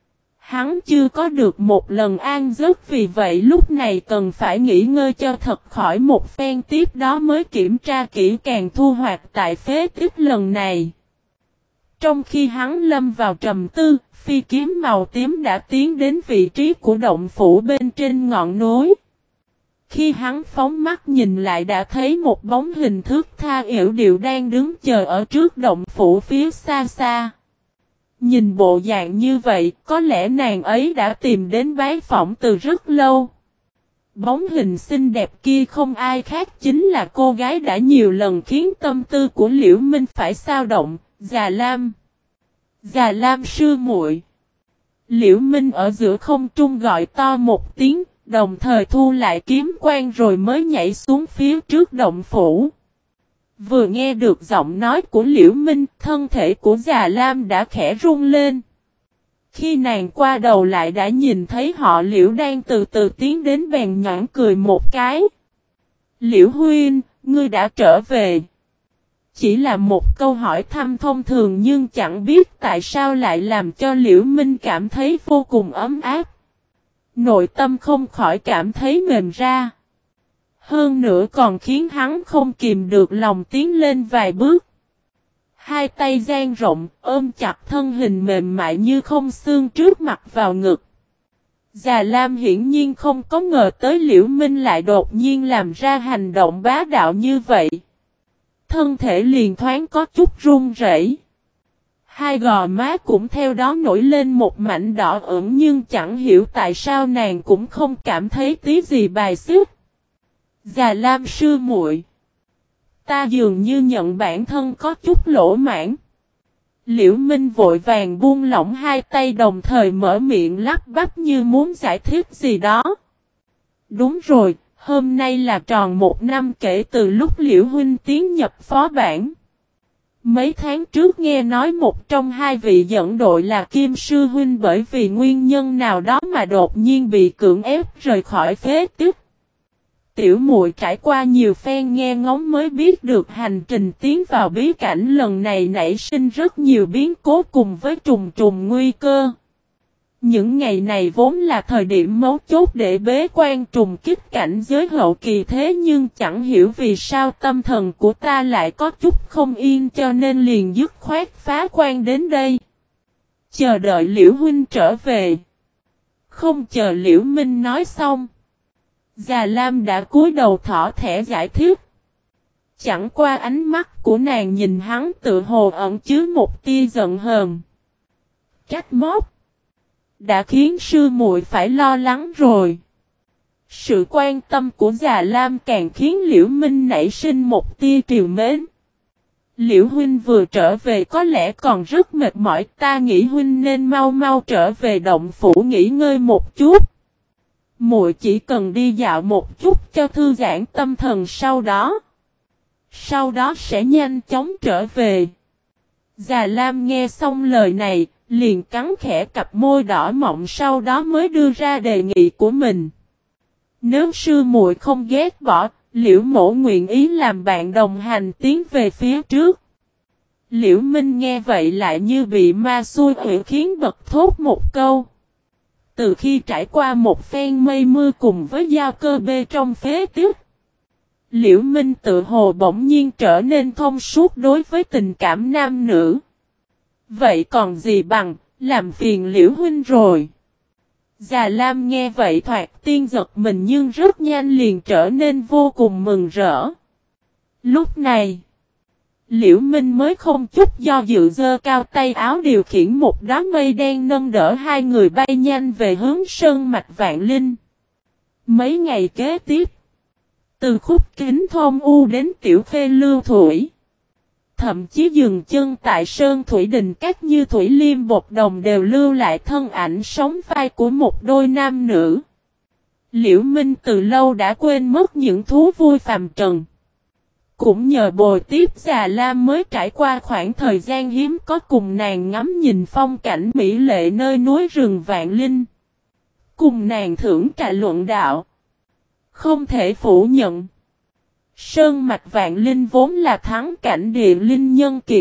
hắn chưa có được một lần an giấc, vì vậy lúc này cần phải nghỉ ngơi cho thật khỏi một phen, tiếp đó mới kiểm tra kỹ càng thu hoạch tại phế tích lần này. Trong khi hắn lâm vào trầm tư, phi kiếm màu tím đã tiến đến vị trí của động phủ bên trên ngọn núi. Khi hắn phóng mắt nhìn lại đã thấy một bóng hình thước tha yểu điệu đang đứng chờ ở trước động phủ phía xa xa. Nhìn bộ dạng như vậy, có lẽ nàng ấy đã tìm đến bái phỏng từ rất lâu. Bóng hình xinh đẹp kia không ai khác chính là cô gái đã nhiều lần khiến tâm tư của Liễu Minh phải xao động, Già Lam. Già Lam sư muội. Liễu Minh ở giữa không trung gọi to một tiếng, đồng thời thu lại kiếm quang rồi mới nhảy xuống phía trước động phủ. Vừa nghe được giọng nói của Liễu Minh, thân thể của Già Lam đã khẽ run lên. Khi nàng qua đầu lại đã nhìn thấy họ Liễu đang từ từ tiến đến, bèn nhõng cười một cái. Liễu huynh, ngươi đã trở về. Chỉ là một câu hỏi thăm thông thường nhưng chẳng biết tại sao lại làm cho Liễu Minh cảm thấy vô cùng ấm áp. Nội tâm không khỏi cảm thấy mềm ra. Hơn nữa còn khiến hắn không kìm được lòng tiến lên vài bước. Hai tay dang rộng, ôm chặt thân hình mềm mại như không xương trước mặt vào ngực. Già Lam hiển nhiên không có ngờ tới Liễu Minh lại đột nhiên làm ra hành động bá đạo như vậy. Thân thể liền thoáng có chút run rẩy. Hai gò má cũng theo đó nổi lên một mảnh đỏ ửng, nhưng chẳng hiểu tại sao nàng cũng không cảm thấy tí gì bài xích. Già Lam sư muội, ta dường như nhận bản thân có chút lỗ mãn. Liễu Minh vội vàng buông lỏng hai tay, đồng thời mở miệng lắp bắp như muốn giải thích gì đó. Đúng rồi, hôm nay là tròn một năm kể từ lúc Liễu huynh tiến nhập phó bản. Mấy tháng trước nghe nói một trong hai vị dẫn đội là Kim sư huynh bởi vì nguyên nhân nào đó mà đột nhiên bị cưỡng ép rời khỏi phế tích. Tiểu muội trải qua nhiều phen nghe ngóng mới biết được hành trình tiến vào bí cảnh lần này nảy sinh rất nhiều biến cố cùng với trùng trùng nguy cơ. Những ngày này vốn là thời điểm mấu chốt để bế quan trùng kích cảnh giới hậu kỳ, thế nhưng chẳng hiểu vì sao tâm thần của ta lại có chút không yên, cho nên liền dứt khoát phá quan đến đây. Chờ đợi Liễu huynh trở về. Không chờ Liễu Minh nói xong, Già Lam đã cúi đầu thỏ thẻ giải thích. Chẳng qua ánh mắt của nàng nhìn hắn tự hồ ẩn chứa một tia giận hờn. Trách móc. Đã khiến sư muội phải lo lắng rồi. Sự quan tâm của Già Lam càng khiến Liễu Minh nảy sinh một tia trìu mến. Liễu huynh vừa trở về có lẽ còn rất mệt mỏi, ta nghĩ huynh nên mau mau trở về động phủ nghỉ ngơi một chút. Muội chỉ cần đi dạo một chút cho thư giãn tâm thần, sau đó sẽ nhanh chóng trở về. Già Lam nghe xong lời này, liền cắn khẽ cặp môi đỏ mọng, sau đó mới đưa ra đề nghị của mình. Nếu sư muội không ghét bỏ, Liễu mỗ nguyện ý làm bạn đồng hành tiến về phía trước. Liễu Minh nghe vậy lại như bị ma xui quỷ khiến bật thốt một câu. Từ khi trải qua một phen mây mưa cùng với giao cơ bê trong phế tích, Liễu Minh tự hồ bỗng nhiên trở nên thông suốt đối với tình cảm nam nữ. Vậy còn gì bằng, làm phiền Liễu huynh rồi. Già Lam nghe vậy thoạt tiên giật mình nhưng rất nhanh liền trở nên vô cùng mừng rỡ. Lúc này, Liễu Minh mới không chút do dự giơ cao tay áo điều khiển một đám mây đen nâng đỡ hai người bay nhanh về hướng sơn mạch Vạn Linh. Mấy ngày kế tiếp, từ khúc kính thôn u đến tiểu khê lưu thủy, thậm chí dừng chân tại sơn thủy đình các như Thủy Liêm Bột Đồng đều lưu lại thân ảnh sống vai của một đôi nam nữ. Liễu Minh từ lâu đã quên mất những thú vui phàm trần. Cũng nhờ bồi tiếp Già Lam mới trải qua khoảng thời gian hiếm có cùng nàng ngắm nhìn phong cảnh mỹ lệ nơi núi rừng Vạn Linh. Cùng nàng thưởng trà luận đạo. Không thể phủ nhận. Sơn mạch Vạn Linh vốn là thắng cảnh địa linh nhân kiệt.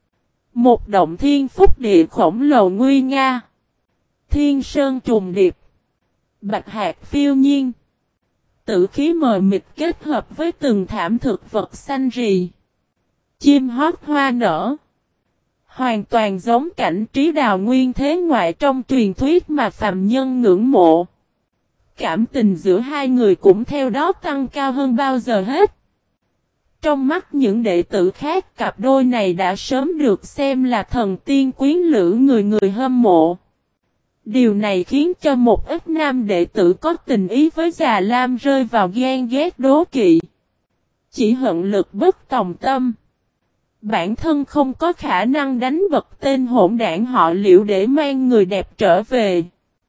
Một động thiên phúc địa khổng lồ nguy nga. Thiên sơn trùng điệp. Bạch hạt phiêu nhiên. Tử khí mờ mịt kết hợp với từng thảm thực vật xanh rì. Chim hót hoa nở. Hoàn toàn giống cảnh trí đào nguyên thế ngoại trong truyền thuyết mà phàm nhân ngưỡng mộ. Cảm tình giữa hai người cũng theo đó tăng cao hơn bao giờ hết. Trong mắt những đệ tử khác, cặp đôi này đã sớm được xem là thần tiên quyến lữ người người hâm mộ. Điều này khiến cho một ít nam đệ tử có tình ý với Già Lam rơi vào ghen ghét đố kỵ. Chỉ hận lực bất tòng tâm. Bản thân không có khả năng đánh bật tên hỗn đảng họ Liễu để mang người đẹp trở về.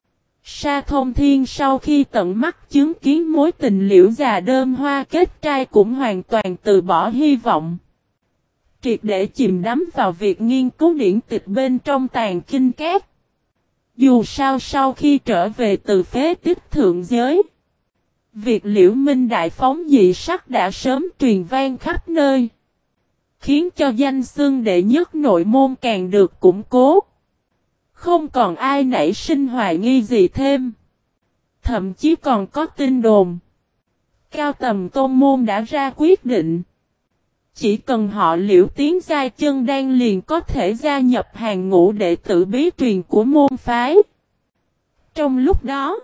Sa Thông Thiên sau khi tận mắt chứng kiến mối tình Liễu già đơm hoa kết trai cũng hoàn toàn từ bỏ hy vọng. Triệt để chìm đắm vào việc nghiên cứu điển tịch bên trong tàng kinh két. Dù sao sau khi trở về từ phế tích thượng giới, việc Liễu Minh đại phóng dị sắc đã sớm truyền vang khắp nơi, khiến cho danh xưng đệ nhất nội môn càng được củng cố. Không còn ai nảy sinh hoài nghi gì thêm. Thậm chí còn có tin đồn. Cao tầm tôn môn đã ra quyết định. Chỉ cần họ Liễu tiến giai chân đan liền có thể gia nhập hàng ngũ đệ tử bí truyền của môn phái. Trong lúc đó,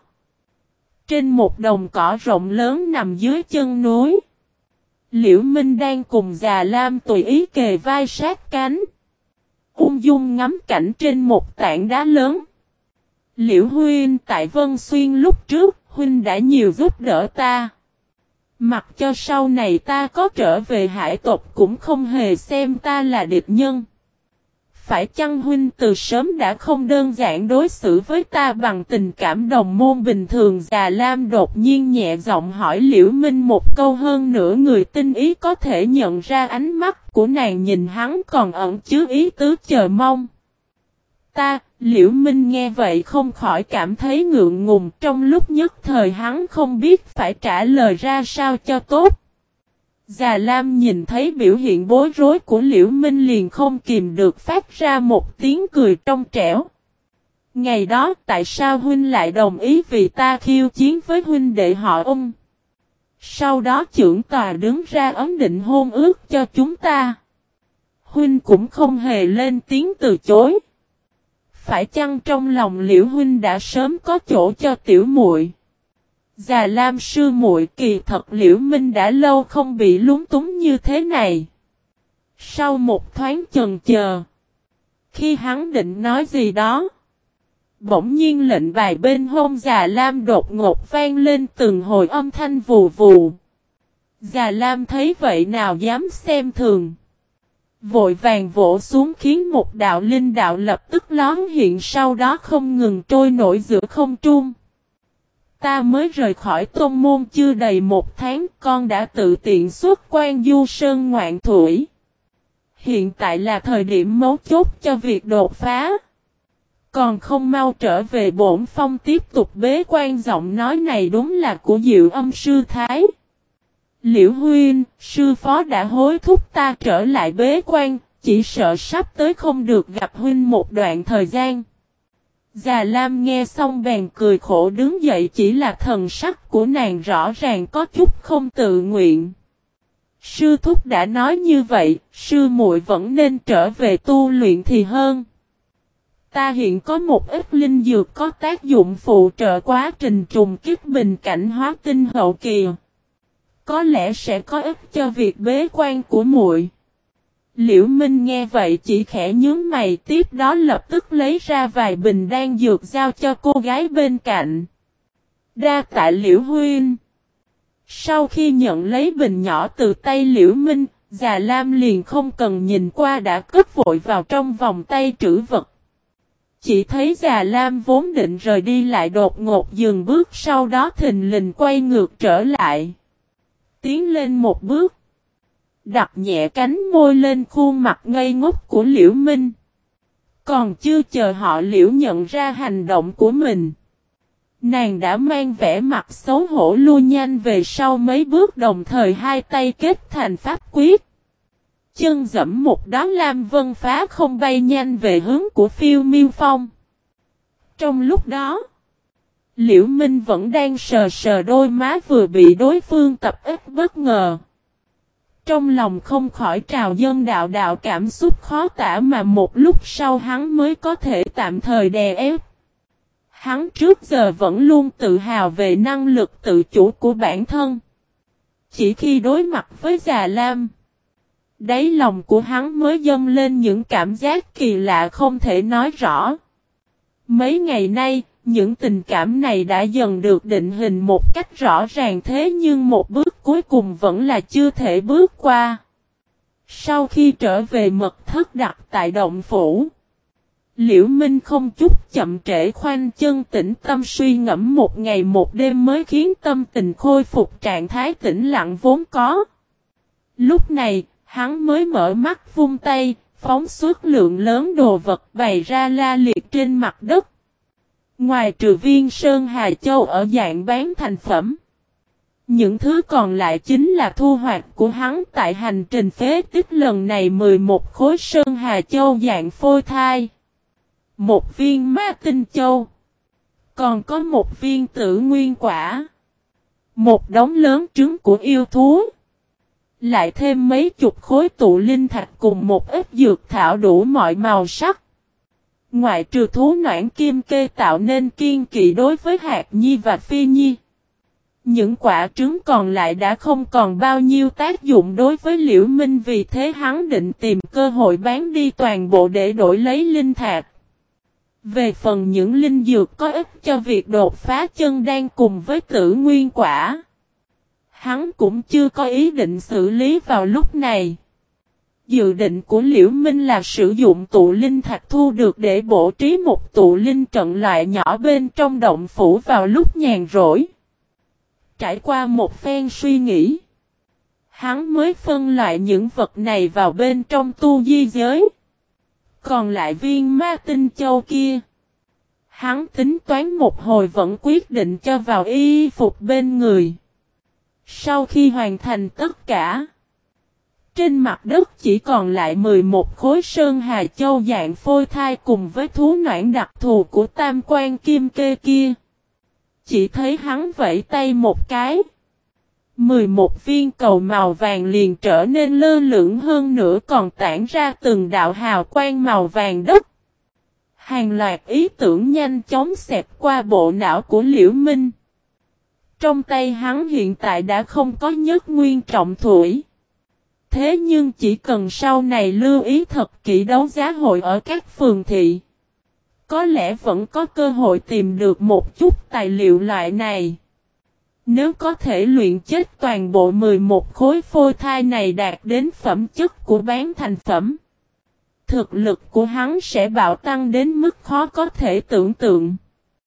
trên một đồng cỏ rộng lớn nằm dưới chân núi, Liễu Minh đang cùng Già Lam tùy ý kề vai sát cánh, ung dung ngắm cảnh trên một tảng đá lớn. Liễu huynh, tại Vân Xuyên lúc trước, huynh đã nhiều giúp đỡ ta. Mặc cho sau này ta có trở về hải tộc cũng không hề xem ta là địch nhân. Phải chăng huynh từ sớm đã không đơn giản đối xử với ta bằng tình cảm đồng môn bình thường? Già Lam đột nhiên nhẹ giọng hỏi Liễu Minh một câu, hơn nữa người tinh ý có thể nhận ra ánh mắt của nàng nhìn hắn còn ẩn chứa ý tứ chờ mong. Liễu Minh nghe vậy không khỏi cảm thấy ngượng ngùng, trong lúc nhất thời hắn không biết phải trả lời ra sao cho tốt. Già Lam nhìn thấy biểu hiện bối rối của Liễu Minh liền không kìm được phát ra một tiếng cười trong trẻo. Ngày đó tại sao huynh lại đồng ý vì ta khiêu chiến với huynh đệ họ Ung? Sau đó trưởng tòa đứng ra ấn định hôn ước cho chúng ta. Huynh cũng không hề lên tiếng từ chối. Phải chăng trong lòng Liễu huynh đã sớm có chỗ cho tiểu muội? Già Lam sư muội, kỳ thật Liễu Minh đã lâu không bị lúng túng như thế này. Sau một thoáng chần chờ, khi hắn định nói gì đó, bỗng nhiên lệnh bài bên hông Già Lam đột ngột vang lên từng hồi âm thanh vù vù. Già Lam thấy vậy nào dám xem thường. Vội vàng vỗ xuống khiến một đạo linh đạo lập tức lón hiện, sau đó không ngừng trôi nổi giữa không trung. Ta mới rời khỏi tôn môn chưa đầy một tháng, con đã tự tiện xuất quan du sơn ngoạn thủy. Hiện tại là thời điểm mấu chốt cho việc đột phá. Còn không mau trở về bổn phong tiếp tục bế quan. Giọng nói này đúng là của Diệu Âm sư thái. Liễu huynh, sư phó đã hối thúc ta trở lại bế quan, chỉ sợ sắp tới không được gặp huynh một đoạn thời gian. Già Lam nghe xong bèn cười khổ đứng dậy, chỉ là thần sắc của nàng rõ ràng có chút không tự nguyện. Sư thúc đã nói như vậy, sư muội vẫn nên trở về tu luyện thì hơn. Ta hiện có một ít linh dược có tác dụng phụ trợ quá trình trùng kích bình cảnh hóa tinh hậu kỳ. Có lẽ sẽ có ích cho việc bế quan của muội. Liễu Minh nghe vậy chỉ khẽ nhướng mày, tiếp đó lập tức lấy ra vài bình đan dược giao cho cô gái bên cạnh. Đa tạ Liễu huynh. Sau khi nhận lấy bình nhỏ từ tay Liễu Minh, Già Lam liền không cần nhìn qua đã cất vội vào trong vòng tay trữ vật. Chỉ thấy Già Lam vốn định rời đi lại đột ngột dừng bước, sau đó thình lình quay ngược trở lại. Tiến lên một bước. Đặt nhẹ cánh môi lên khuôn mặt ngây ngốc của Liễu Minh. Còn chưa chờ họ Liễu nhận ra hành động của mình, nàng đã mang vẻ mặt xấu hổ lui nhanh về sau mấy bước, đồng thời hai tay kết thành pháp quyết. Chân dẫm một đóa lam vân phá không bay nhanh về hướng của Phiêu Miêu Phong. Trong lúc đó, Liễu Minh vẫn đang sờ sờ đôi má vừa bị đối phương tập kích bất ngờ. Trong lòng không khỏi trào dâng đạo đạo cảm xúc khó tả mà một lúc sau hắn mới có thể tạm thời đè ép. Hắn trước giờ vẫn luôn tự hào về năng lực tự chủ của bản thân. Chỉ khi đối mặt với Già Lam, đáy lòng của hắn mới dâng lên những cảm giác kỳ lạ không thể nói rõ. Mấy ngày nay, những tình cảm này đã dần được định hình một cách rõ ràng, thế nhưng một bước cuối cùng vẫn là chưa thể bước qua. Sau khi trở về mật thất đặt tại động phủ, Liễu Minh không chút chậm trễ khoanh chân tĩnh tâm suy ngẫm một ngày một đêm mới khiến tâm tình khôi phục trạng thái tĩnh lặng vốn có. Lúc này, hắn mới mở mắt vung tay, phóng xuất lượng lớn đồ vật bày ra la liệt trên mặt đất. Ngoài trừ viên sơn hà châu ở dạng bán thành phẩm, những thứ còn lại chính là thu hoạch của hắn tại hành trình phế tích lần này. 11 khối sơn hà châu dạng phôi thai, một viên ma tinh châu, còn có một viên tử nguyên quả, một đống lớn trứng của yêu thú, lại thêm mấy chục khối tụ linh thạch cùng một ít dược thảo đủ mọi màu sắc. Ngoại trừ thú noãn kim kê tạo nên kiên kỵ đối với Hạt Nhi và Phi Nhi, những quả trứng còn lại đã không còn bao nhiêu tác dụng đối với Liễu Minh, vì thế hắn định tìm cơ hội bán đi toàn bộ để đổi lấy linh thạch. Về phần những linh dược có ích cho việc đột phá chân đan cùng với tử nguyên quả, hắn cũng chưa có ý định xử lý vào lúc này. Dự định của Liễu Minh là sử dụng tụ linh thạch thu được để bố trí một tụ linh trận loại nhỏ bên trong động phủ vào lúc nhàn rỗi. Trải qua một phen suy nghĩ, hắn mới phân loại những vật này vào bên trong tu di giới. Còn lại viên ma tinh châu kia, hắn tính toán một hồi vẫn quyết định cho vào y phục bên người. Sau khi hoàn thành tất cả, trên mặt đất chỉ còn lại 11 khối sơn hà châu dạng phôi thai cùng với thú noãn đặc thù của tam quan kim kê kia. Chỉ thấy hắn vẫy tay một cái, 11 viên cầu màu vàng liền trở nên lơ lửng, hơn nữa còn tản ra từng đạo hào quang màu vàng đất. Hàng loạt ý tưởng nhanh chóng xẹt qua bộ não của Liễu Minh. Trong tay hắn hiện tại đã không có nhất nguyên trọng thủy. Thế nhưng chỉ cần sau này lưu ý thật kỹ đấu giá hội ở các phường thị, có lẽ vẫn có cơ hội tìm được một chút tài liệu loại này. Nếu có thể luyện chết toàn bộ 11 khối phôi thai này đạt đến phẩm chất của bán thành phẩm, thực lực của hắn sẽ bạo tăng đến mức khó có thể tưởng tượng.